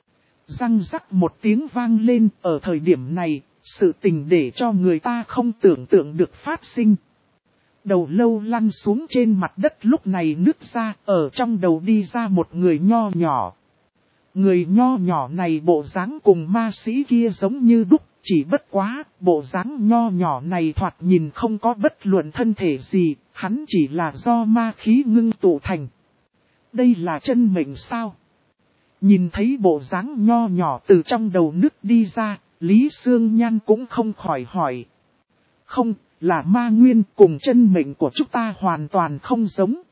Răng rắc một tiếng vang lên, ở thời điểm này, sự tình để cho người ta không tưởng tượng được phát sinh. Đầu lâu lăn xuống trên mặt đất lúc này nứt ra, ở trong đầu đi ra một người nho nhỏ. Người nho nhỏ này bộ dáng cùng ma sĩ kia giống như đúc, chỉ bất quá, bộ dáng nho nhỏ này thoạt nhìn không có bất luận thân thể gì, hắn chỉ là do ma khí ngưng tụ thành. Đây là chân mệnh sao? Nhìn thấy bộ dáng nho nhỏ từ trong đầu nứt đi ra, Lý Sương Nhan cũng không khỏi hỏi. Không, là ma nguyên cùng chân mệnh của chúng ta hoàn toàn không giống.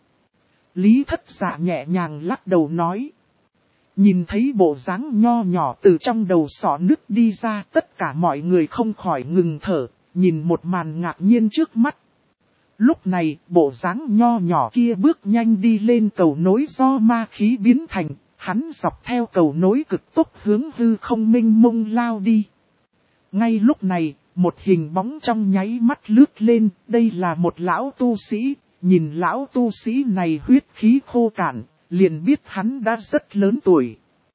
Lý Thất Dạ nhẹ nhàng lắc đầu nói. Nhìn thấy bộ dáng nho nhỏ từ trong đầu sọ nứt đi ra, tất cả mọi người không khỏi ngừng thở, nhìn một màn ngạc nhiên trước mắt. Lúc này, bộ dáng nho nhỏ kia bước nhanh đi lên cầu nối do ma khí biến thành. Hắn dọc theo cầu nối cực tốc hướng hư không mênh mông lao đi. Ngay lúc này, một hình bóng trong nháy mắt lướt lên, đây là một lão tu sĩ, nhìn lão tu sĩ này huyết khí khô cạn, liền biết hắn đã rất lớn tuổi.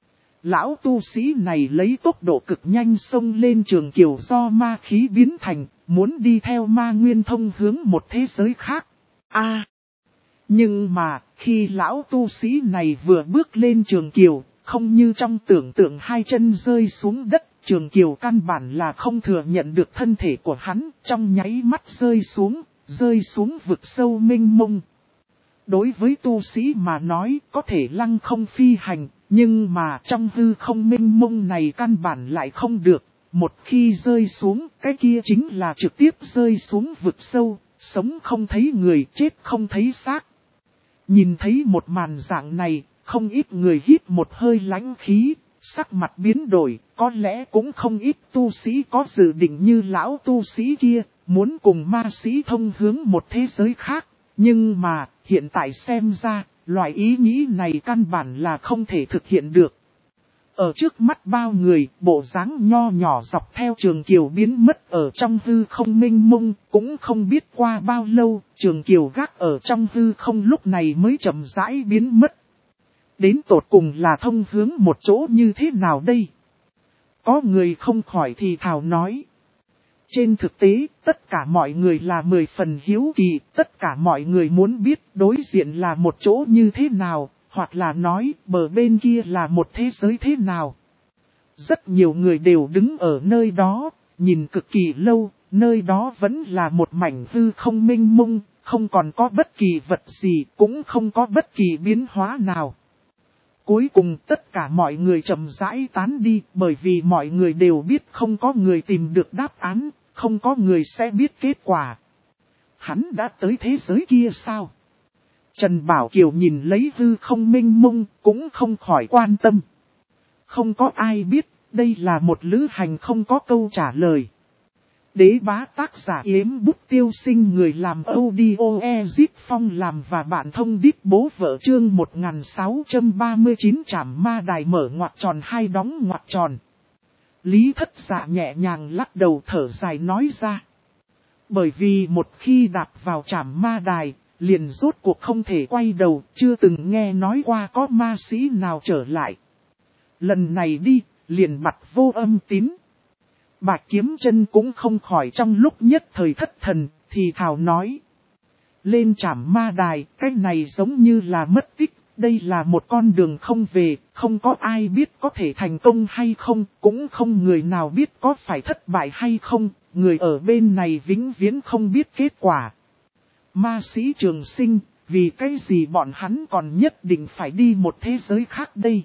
Lão tu sĩ này lấy tốc độ cực nhanh xông lên trường kiều do ma khí biến thành, muốn đi theo ma nguyên thông hướng một thế giới khác. Nhưng mà, khi lão tu sĩ này vừa bước lên trường kiều, không như trong tưởng tượng hai chân rơi xuống đất, trường kiều căn bản là không thừa nhận được thân thể của hắn, trong nháy mắt rơi xuống vực sâu mênh mông. Đối với tu sĩ mà nói có thể lăng không phi hành, nhưng mà trong hư không mênh mông này căn bản lại không được. Một khi rơi xuống, cái kia chính là trực tiếp rơi xuống vực sâu, sống không thấy người, chết không thấy xác. Nhìn thấy một màn dạng này, không ít người hít một hơi lãnh khí, sắc mặt biến đổi, có lẽ cũng không ít tu sĩ có dự định như lão tu sĩ kia, muốn cùng ma sĩ thông hướng một thế giới khác. Nhưng mà, hiện tại xem ra, loại ý nghĩ này căn bản là không thể thực hiện được. Ở trước mắt bao người, bộ dáng nho nhỏ dọc theo trường kiều biến mất ở trong hư không mênh mông, cũng không biết qua bao lâu, trường kiều gác ở trong hư không lúc này mới chậm rãi biến mất. Đến tột cùng là thông hướng một chỗ như thế nào đây? Có người không khỏi thì thào nói. Trên thực tế, tất cả mọi người là 10 phần hiếu kỳ, tất cả mọi người muốn biết đối diện là một chỗ như thế nào, hoặc là nói bờ bên kia là một thế giới thế nào. Rất nhiều người đều đứng ở nơi đó, nhìn cực kỳ lâu, nơi đó vẫn là một mảnh hư không mênh mông, không còn có bất kỳ vật gì, cũng không có bất kỳ biến hóa nào. Cuối cùng tất cả mọi người chậm rãi tán đi, bởi vì mọi người đều biết không có người tìm được đáp án, không có người sẽ biết kết quả. Hắn đã tới thế giới kia sao? Trần Bảo Kiều nhìn lấy hư không mênh mông, cũng không khỏi quan tâm. Không có ai biết, đây là một lữ hành không có câu trả lời. Đế bá tác giả Yếm Bút Tiêu Sinh, người làm audio Ezit Phong làm và bạn thông đít bố vợ, chương 1639 Trảm Ma Đài mở ngoặc tròn hai đóng ngoặc tròn. Lý Thất Dạ nhẹ nhàng lắc đầu thở dài nói ra. Bởi vì một khi đạp vào Trảm Ma Đài, liền rốt cuộc không thể quay đầu, chưa từng nghe nói qua có ma sĩ nào trở lại. Lần này đi, liền mặt vô âm tín. Bạch Kiếm Chân cũng không khỏi trong lúc nhất thời thất thần, thì thào nói. Lên Trảm Ma Đài, cái này giống như là mất tích, đây là một con đường không về, không có ai biết có thể thành công hay không, cũng không người nào biết có phải thất bại hay không, người ở bên này vĩnh viễn không biết kết quả. Ma sĩ Trường Sinh, vì cái gì bọn hắn còn nhất định phải đi một thế giới khác đây?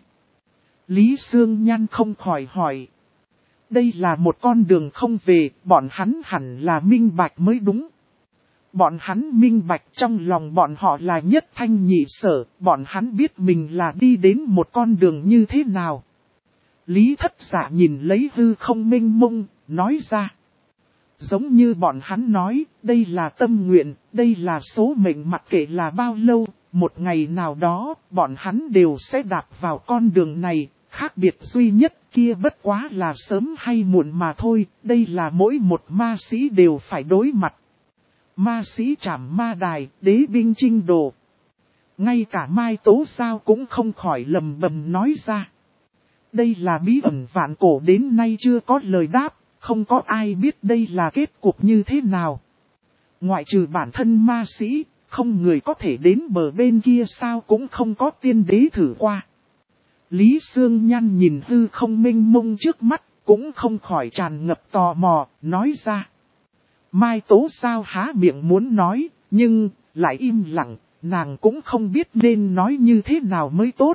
Lý Sương Nhan không khỏi hỏi. Đây là một con đường không về, bọn hắn hẳn là minh bạch mới đúng. Bọn hắn minh bạch trong lòng bọn họ là nhất thanh nhị sở, bọn hắn biết mình là đi đến một con đường như thế nào. Lý Thất Dạ nhìn lấy hư không mênh mông, nói ra. Giống như bọn hắn nói, đây là tâm nguyện, đây là số mệnh, mặc kệ là bao lâu, một ngày nào đó, bọn hắn đều sẽ đạp vào con đường này, khác biệt duy nhất kia bất quá là sớm hay muộn mà thôi, đây là mỗi một ma sĩ đều phải đối mặt. Ma sĩ Trảm Ma Đài, đế binh chinh đồ. Ngay cả Mai Tố Sao cũng không khỏi lầm bầm nói ra. Đây là bí ẩn vạn cổ đến nay chưa có lời đáp, không có ai biết đây là kết cục như thế nào. Ngoại trừ bản thân ma sĩ, không người có thể đến bờ bên kia sao cũng không có tiên đế thử qua. Lý Sương Nhan nhìn hư không mênh mông trước mắt, cũng không khỏi tràn ngập tò mò, nói ra. Mai Tố Sao há miệng muốn nói, nhưng lại im lặng, nàng cũng không biết nên nói như thế nào mới tốt.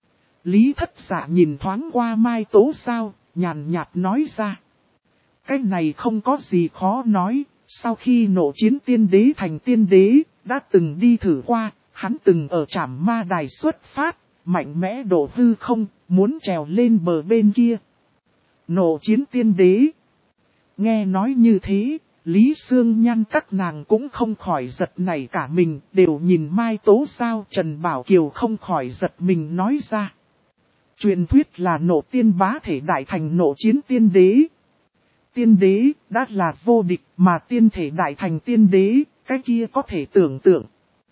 Lý Thất Dạ nhìn thoáng qua Mai Tố Sao, nhàn nhạt nói ra. Cái này không có gì khó nói, sau khi nộ chiến tiên đế thành tiên đế, đã từng đi thử qua, hắn từng ở Trảm Ma Đài xuất phát, mạnh mẽ đổ hư không, muốn trèo lên bờ bên kia. Nộ chiến tiên đế. Nghe nói như thế, Lý Sương Nhan các nàng cũng không khỏi giật nảy cả mình, đều nhìn Mai Tố Sao. Trần Bảo Kiều không khỏi giật mình nói ra. Truyền thuyết là nộ tiên bá thể đại thành nộ chiến tiên đế. Tiên đế đã là vô địch, mà tiên thể đại thành tiên đế, cái kia có thể tưởng tượng.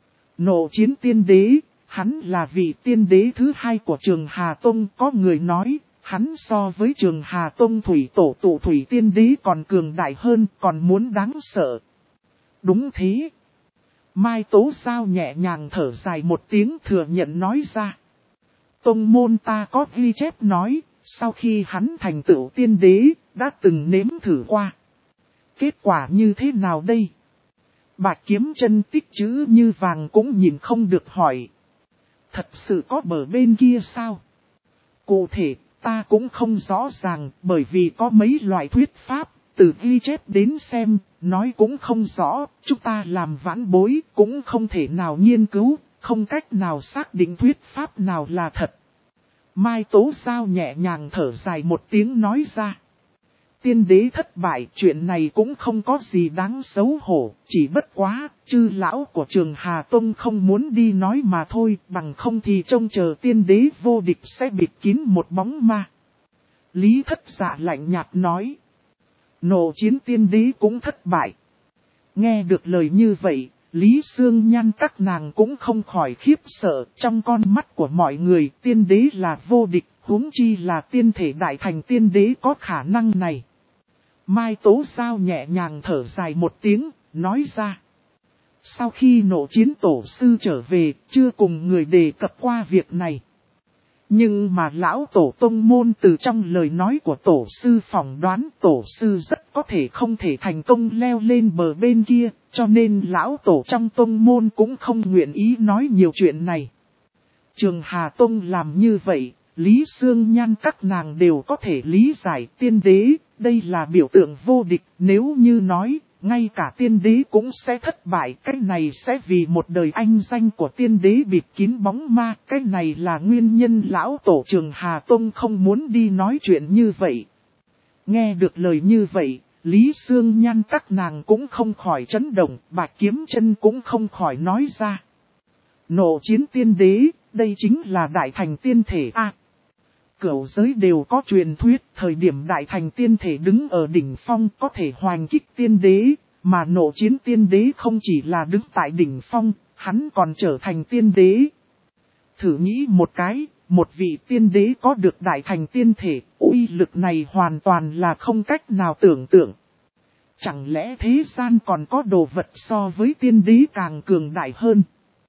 Nộ chiến tiên đế, hắn là vị tiên đế thứ hai của Trường Hà Tông. Có người nói, hắn so với Trường Hà Tông thủy tổ tụ thủy tiên đế còn cường đại hơn, còn muốn đáng sợ. Đúng thế. Mai Tố Giao nhẹ nhàng thở dài một tiếng thừa nhận nói ra. Tông môn ta có ghi chép nói, sau khi hắn thành tựu tiên đế, đã từng nếm thử qua. Kết quả như thế nào đây? Bạch Kiếm Chân tích chữ như vàng cũng nhìn không được hỏi. Thật sự có bờ bên kia sao? Cụ thể, ta cũng không rõ ràng, bởi vì có mấy loại thuyết pháp, từ ghi chép đến xem, nói cũng không rõ, chúng ta làm vãn bối cũng không thể nào nghiên cứu, không cách nào xác định thuyết pháp nào là thật. Mai Tố Giao nhẹ nhàng thở dài một tiếng nói ra. Tiên đế thất bại, chuyện này cũng không có gì đáng xấu hổ, chỉ bất quá, chư lão của Trường Hà Tông không muốn đi nói mà thôi, bằng không thì trông chờ tiên đế vô địch sẽ bịt kín một bóng ma. Lý Thất Dạ lạnh nhạt nói. Nộ chiến tiên đế cũng thất bại. Nghe được lời như vậy, Lý Sương Nhan các nàng cũng không khỏi khiếp sợ, trong con mắt của mọi người tiên đế là vô địch, huống chi là tiên thể đại thành tiên đế có khả năng này. Mai Tố Giao nhẹ nhàng thở dài một tiếng, nói ra. Sau khi nộ chiến tổ sư trở về, chưa cùng người đề cập qua việc này. Nhưng mà lão tổ tông môn từ trong lời nói của tổ sư phỏng đoán tổ sư rất có thể không thể thành công leo lên bờ bên kia, cho nên lão tổ trong tông môn cũng không nguyện ý nói nhiều chuyện này. Trường Hà Tông làm như vậy, Lý Sương Nhan các nàng đều có thể lý giải tiên đế, đây là biểu tượng vô địch, nếu như nói, ngay cả tiên đế cũng sẽ thất bại, cái này sẽ vì một đời anh danh của tiên đế bịt kín bóng ma, cái này là nguyên nhân lão tổ Trường Hà Tông không muốn đi nói chuyện như vậy. Nghe được lời như vậy, Lý Sương Nhan các nàng cũng không khỏi chấn động, Bạch Kiếm Chân cũng không khỏi nói ra. Nộ chiến tiên đế, đây chính là đại thành tiên thể a. Cửu giới đều có truyền thuyết, thời điểm đại thành tiên thể đứng ở đỉnh phong có thể hoành kích tiên đế, mà nộ chiến tiên đế không chỉ là đứng tại đỉnh phong, hắn còn trở thành tiên đế. Thử nghĩ một cái, một vị tiên đế có được đại thành tiên thể, uy lực này hoàn toàn là không cách nào tưởng tượng. Chẳng lẽ thế gian còn có đồ vật so với tiên đế càng cường đại hơn?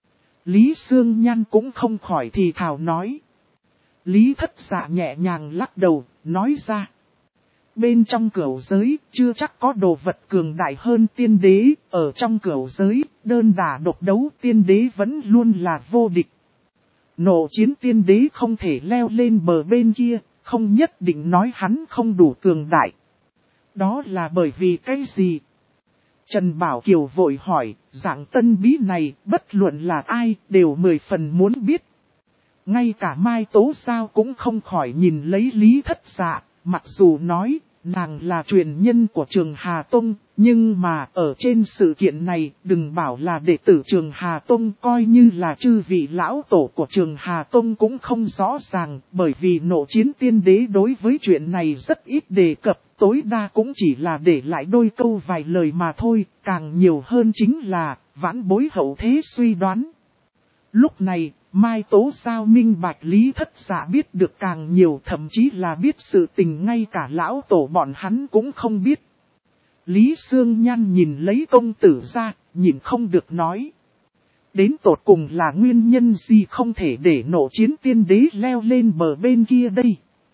Lý Sương Nhan cũng không khỏi thì thào nói. Lý Thất Dạ nhẹ nhàng lắc đầu, nói ra. Bên trong cửu giới, chưa chắc có đồ vật cường đại hơn tiên đế, ở trong cửu giới, đơn đả độc đấu tiên đế vẫn luôn là vô địch. Nộ chiến tiên đế không thể leo lên bờ bên kia, không nhất định nói hắn không đủ cường đại. Đó là bởi vì cái gì? Trần Bảo Kiều vội hỏi, dạng tân bí này, bất luận là ai, đều 10 phần muốn biết. Ngay cả Mai Tố Giao cũng không khỏi nhìn lấy Lý Thất Dạ, mặc dù nói, nàng là truyền nhân của Trường Hà Tông, nhưng mà ở trên sự kiện này, đừng bảo là đệ tử Trường Hà Tông, coi như là chư vị lão tổ của Trường Hà Tông cũng không rõ ràng, bởi vì nộ chiến tiên đế đối với chuyện này rất ít đề cập, tối đa cũng chỉ là để lại đôi câu vài lời mà thôi, càng nhiều hơn chính là, vãn bối hậu thế suy đoán. Lúc này, Mai Tố Giao minh bạch Lý Thất Dạ biết được càng nhiều, thậm chí là biết sự tình ngay cả lão tổ bọn hắn cũng không biết. Lý Sương Nhan nhìn lấy công tử ra, nhìn không được nói. Đến tột cùng là nguyên nhân gì không thể để nộ chiến tiên đế leo lên bờ bên kia đây?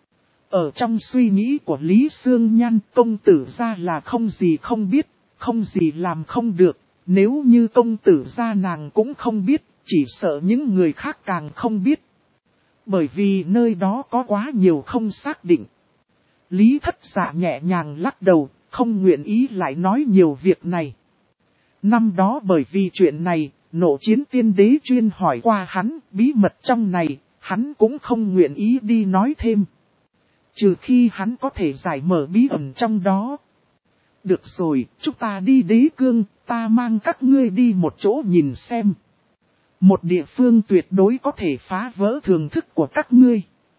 Ở trong suy nghĩ của Lý Sương Nhan, công tử ra là không gì không biết, không gì làm không được, nếu như công tử ra nàng cũng không biết. Chỉ sợ những người khác càng không biết. Bởi vì nơi đó có quá nhiều không xác định. Lý Thất Dạ nhẹ nhàng lắc đầu, không nguyện ý lại nói nhiều việc này. Năm đó bởi vì chuyện này, nộ chiến tiên đế chuyên hỏi qua hắn, bí mật trong này, hắn cũng không nguyện ý đi nói thêm. Trừ khi hắn có thể giải mở bí ẩn trong đó. Được rồi, chúng ta đi Đế Cương, ta mang các ngươi đi một chỗ nhìn xem. Một địa phương tuyệt đối có thể phá vỡ thường thức của các ngươi.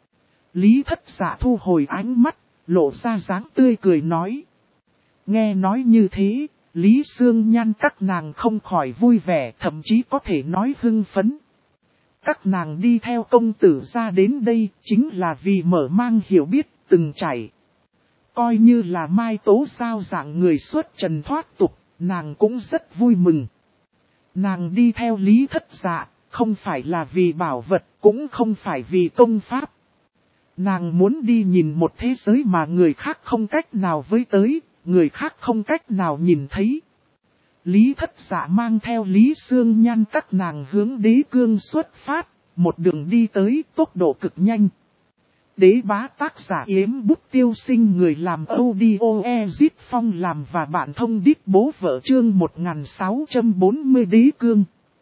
Lý Thất Dạ thu hồi ánh mắt, lộ ra dáng tươi cười nói. Nghe nói như thế, Lý Sương Nhan các nàng không khỏi vui vẻ, thậm chí có thể nói hưng phấn. Các nàng đi theo công tử ra đến đây, chính là vì mở mang hiểu biết, từng trải. Coi như là Mai Tố Giao dạng người xuất trần thoát tục, nàng cũng rất vui mừng. Nàng đi theo Lý Thất Dạ, không phải là vì bảo vật, cũng không phải vì công pháp. Nàng muốn đi nhìn một thế giới mà người khác không cách nào với tới, người khác không cách nào nhìn thấy. Lý Thất Dạ mang theo Lý Sương Nhan các nàng hướng đế cương xuất phát, một đường đi tới tốc độ cực nhanh. Đế bá tác giả Yếm Bút Tiêu Sinh, người làm audio Ezit Phong làm và bạn thông đít bố vợ chương 1640 đế cương.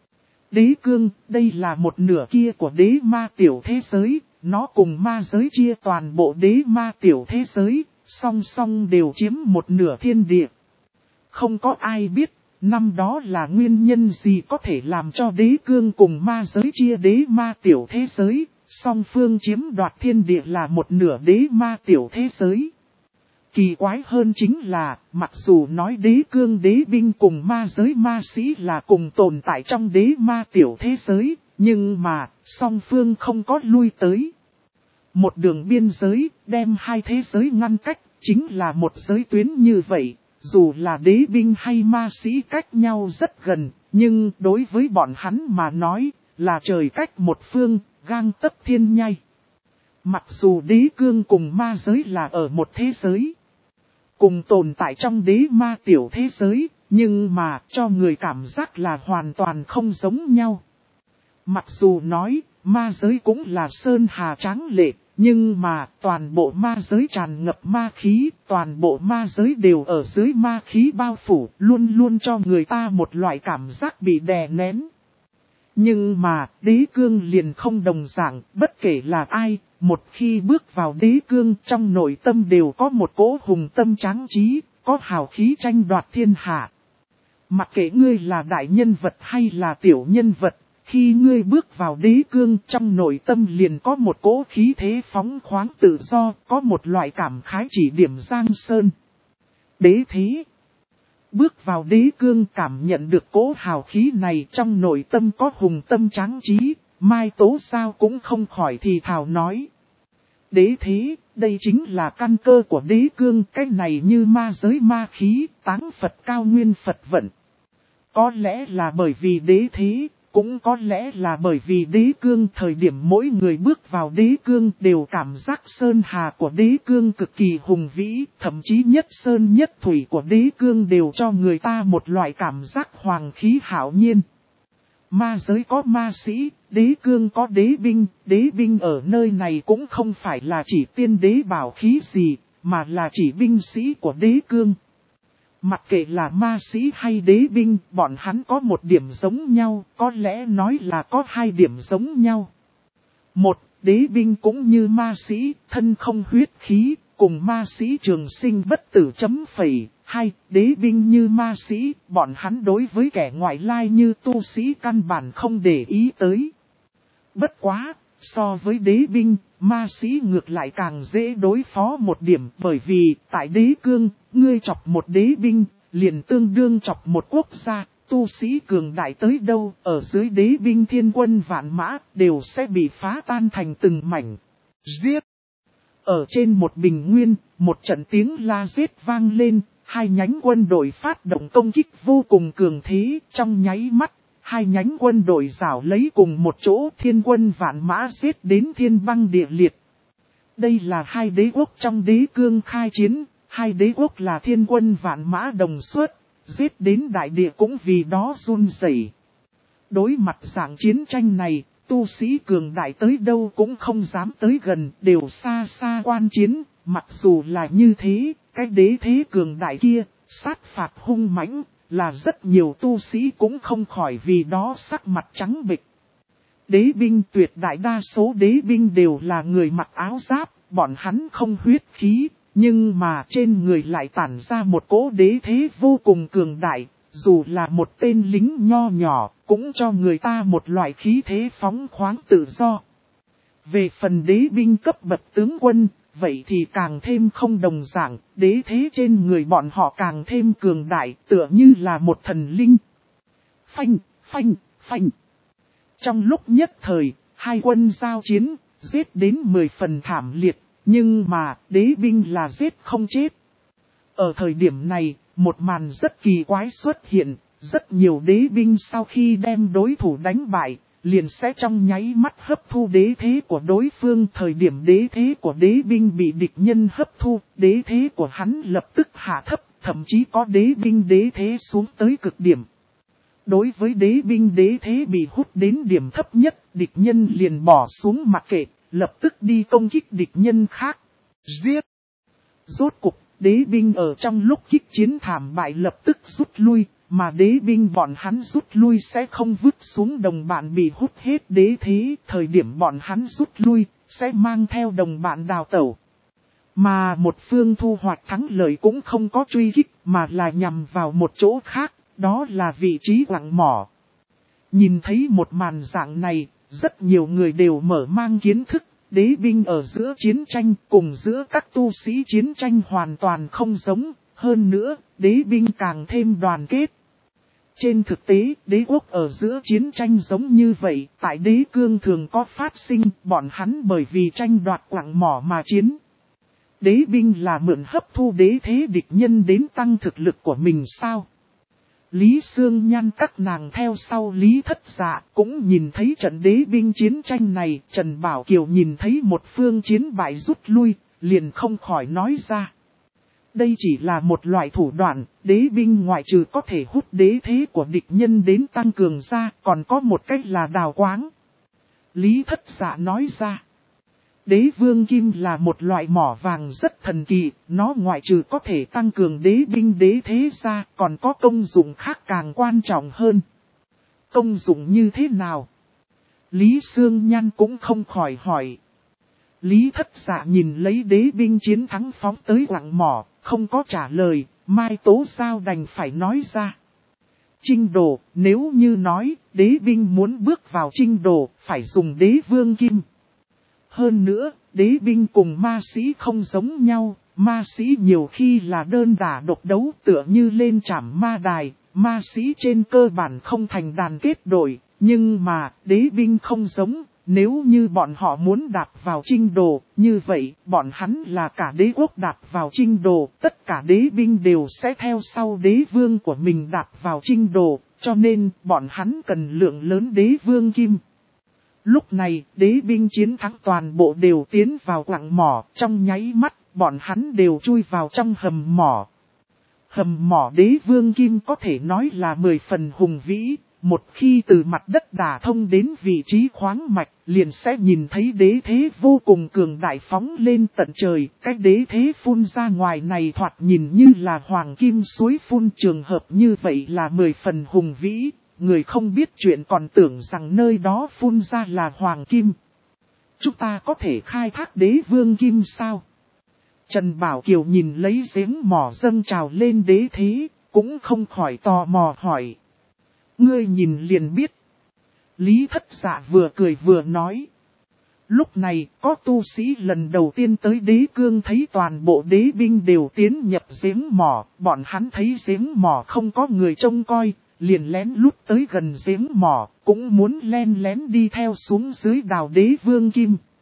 Đế cương, đây là một nửa kia của đế ma tiểu thế giới, nó cùng ma giới chia toàn bộ đế ma tiểu thế giới, song song đều chiếm một nửa thiên địa. Không có ai biết, năm đó là nguyên nhân gì có thể làm cho đế cương cùng ma giới chia đế ma tiểu thế giới, song phương chiếm đoạt thiên địa là một nửa đế ma tiểu thế giới. Kỳ quái hơn chính là, mặc dù nói đế cương đế binh cùng ma giới ma sĩ là cùng tồn tại trong đế ma tiểu thế giới, nhưng mà, song phương không có lui tới. Một đường biên giới, đem hai thế giới ngăn cách, chính là một giới tuyến như vậy, dù là đế binh hay ma sĩ cách nhau rất gần, nhưng đối với bọn hắn mà nói, là trời cách một phương, gang tấc thiên nhai. Mặc dù đế cương cùng ma giới là ở một thế giới, cùng tồn tại trong đế ma tiểu thế giới, nhưng mà cho người cảm giác là hoàn toàn không giống nhau. Mặc dù nói, ma giới cũng là sơn hà tráng lệ, nhưng mà toàn bộ ma giới tràn ngập ma khí, toàn bộ ma giới đều ở dưới ma khí bao phủ, luôn luôn cho người ta một loại cảm giác bị đè nén. Nhưng mà, đế cương liền không đồng dạng, bất kể là ai, một khi bước vào đế cương trong nội tâm đều có một cỗ hùng tâm tráng trí, có hào khí tranh đoạt thiên hạ. Mặc kệ ngươi là đại nhân vật hay là tiểu nhân vật, khi ngươi bước vào đế cương trong nội tâm liền có một cỗ khí thế phóng khoáng tự do, có một loại cảm khái chỉ điểm giang sơn. Đế thế. Bước vào đế cương cảm nhận được cỗ hào khí này trong nội tâm có hùng tâm tráng trí, Mai Tố sao cũng không khỏi thì thào nói. Đế thế, đây chính là căn cơ của đế cương, cái này như ma giới ma khí, táng Phật cao nguyên Phật vận. Có lẽ là bởi vì đế thế, cũng có lẽ là bởi vì đế cương thời điểm mỗi người bước vào đế cương đều cảm giác sơn hà của đế cương cực kỳ hùng vĩ, thậm chí nhất sơn nhất thủy của đế cương đều cho người ta một loại cảm giác hoàng khí hảo nhiên. Ma giới có ma sĩ, đế cương có đế binh ở nơi này cũng không phải là chỉ tiên đế bảo khí gì, mà là chỉ binh sĩ của đế cương. Mặc kệ là ma sĩ hay đế binh, bọn hắn có một điểm giống nhau, có lẽ nói là có hai điểm giống nhau. Một, đế binh cũng như ma sĩ, thân không huyết khí, cùng ma sĩ trường sinh bất tử chấm phẩy. Hai, đế binh như ma sĩ, bọn hắn đối với kẻ ngoại lai như tu sĩ căn bản không để ý tới. Bất quá, so với đế binh, ma sĩ ngược lại càng dễ đối phó một điểm, bởi vì tại đế cương, ngươi chọc một đế binh, liền tương đương chọc một quốc gia, tu sĩ cường đại tới đâu, ở dưới đế binh thiên quân vạn mã, đều sẽ bị phá tan thành từng mảnh. Giết! Ở trên một bình nguyên, một trận tiếng la giết vang lên, hai nhánh quân đội phát động công kích vô cùng cường thế, trong nháy mắt. Hai nhánh quân đội rảo lấy cùng một chỗ, thiên quân vạn mã giết đến thiên băng địa liệt. Đây là hai đế quốc trong đế cương khai chiến, hai đế quốc là thiên quân vạn mã đồng xuất, giết đến đại địa cũng vì đó run rẩy. Đối mặt dạng chiến tranh này, tu sĩ cường đại tới đâu cũng không dám tới gần, đều xa xa quan chiến, mặc dù là như thế, cái đế thế cường đại kia, sát phạt hung mãnh. Là rất nhiều tu sĩ cũng không khỏi vì đó sắc mặt trắng bệch. Đế binh tuyệt đại đa số đế binh đều là người mặc áo giáp, bọn hắn không huyết khí, nhưng mà trên người lại tản ra một cỗ đế thế vô cùng cường đại, dù là một tên lính nho nhỏ, cũng cho người ta một loại khí thế phóng khoáng tự do. Về phần đế binh cấp bậc tướng quân, vậy thì càng thêm không đồng dạng, đế thế trên người bọn họ càng thêm cường đại, tựa như là một thần linh. Phanh, phanh, phanh. Trong lúc nhất thời, hai quân giao chiến, giết đến 10 phần thảm liệt, nhưng mà đế binh là giết không chết. Ở thời điểm này, một màn rất kỳ quái xuất hiện, rất nhiều đế binh sau khi đem đối thủ đánh bại, liền sẽ trong nháy mắt hấp thu đế thế của đối phương. Thời điểm đế thế của đế binh bị địch nhân hấp thu, đế thế của hắn lập tức hạ thấp, thậm chí có đế binh đế thế xuống tới cực điểm. Đối với đế binh đế thế bị hút đến điểm thấp nhất, địch nhân liền bỏ xuống mặc kệ, lập tức đi công kích địch nhân khác. Giết! Rốt cục, đế binh ở trong lúc kích chiến thảm bại lập tức rút lui, mà đế binh bọn hắn rút lui sẽ không vứt xuống đồng bạn bị hút hết đế thế. Thời điểm bọn hắn rút lui, sẽ mang theo đồng bạn đào tẩu. Mà một phương thu hoạch thắng lợi cũng không có truy kích, mà là nhằm vào một chỗ khác, đó là vị trí quặng mỏ. Nhìn thấy một màn dạng này, rất nhiều người đều mở mang kiến thức. Đế binh ở giữa chiến tranh cùng giữa các tu sĩ chiến tranh hoàn toàn không giống, hơn nữa, đế binh càng thêm đoàn kết. Trên thực tế, đế quốc ở giữa chiến tranh giống như vậy, tại đế cương thường có phát sinh, bọn hắn bởi vì tranh đoạt quặng mỏ mà chiến. Đế binh là mượn hấp thu đế thế địch nhân đến tăng thực lực của mình sao? Lý Sương Nhan các nàng theo sau Lý Thất Dạ cũng nhìn thấy trận đế binh chiến tranh này. Trần Bảo Kiều nhìn thấy một phương chiến bại rút lui, liền không khỏi nói ra. Đây chỉ là một loại thủ đoạn, đế binh ngoại trừ có thể hút đế thế của địch nhân đến tăng cường ra, còn có một cách là đào quáng. Lý Thất Dạ nói ra. Đế vương kim là một loại mỏ vàng rất thần kỳ, nó ngoại trừ có thể tăng cường đế binh đế thế ra, còn có công dụng khác càng quan trọng hơn. Công dụng như thế nào? Lý Sương Nhan cũng không khỏi hỏi. Lý Thất Dạ nhìn lấy đế binh chiến thắng phóng tới quặng mỏ, không có trả lời, Mai Tố Giao đành phải nói ra. Trinh đồ, nếu như nói, đế binh muốn bước vào trinh đồ, phải dùng đế vương kim. Hơn nữa, đế binh cùng ma sĩ không giống nhau, ma sĩ nhiều khi là đơn đả độc đấu tựa như lên trảm ma đài, ma sĩ trên cơ bản không thành đàn kết đội, nhưng mà đế binh không giống, nếu như bọn họ muốn đạp vào trinh đồ, như vậy bọn hắn là cả đế quốc đạp vào trinh đồ, tất cả đế binh đều sẽ theo sau đế vương của mình đạp vào trinh đồ, cho nên bọn hắn cần lượng lớn đế vương kim. Lúc này, đế binh chiến thắng toàn bộ đều tiến vào quặng mỏ, trong nháy mắt, bọn hắn đều chui vào trong hầm mỏ. Hầm mỏ đế vương kim có thể nói là 10 phần hùng vĩ, một khi từ mặt đất đả thông đến vị trí khoáng mạch, liền sẽ nhìn thấy đế thế vô cùng cường đại phóng lên tận trời. Cái đế thế phun ra ngoài này thoạt nhìn như là hoàng kim suối phun, trường hợp như vậy là 10 phần hùng vĩ. Người không biết chuyện còn tưởng rằng nơi đó phun ra là hoàng kim. Chúng ta có thể khai thác đế vương kim sao? Trần Bảo Kiều nhìn lấy giếng mỏ dâng trào lên đế thế, cũng không khỏi tò mò hỏi. Ngươi nhìn liền biết. Lý Thất Dạ vừa cười vừa nói. Lúc này, có tu sĩ lần đầu tiên tới đế cương thấy toàn bộ đế binh đều tiến nhập giếng mỏ, bọn hắn thấy giếng mỏ không có người trông coi. Liền lén lút tới gần giếng mỏ, cũng muốn len lén đi theo xuống dưới đào đế vương kim.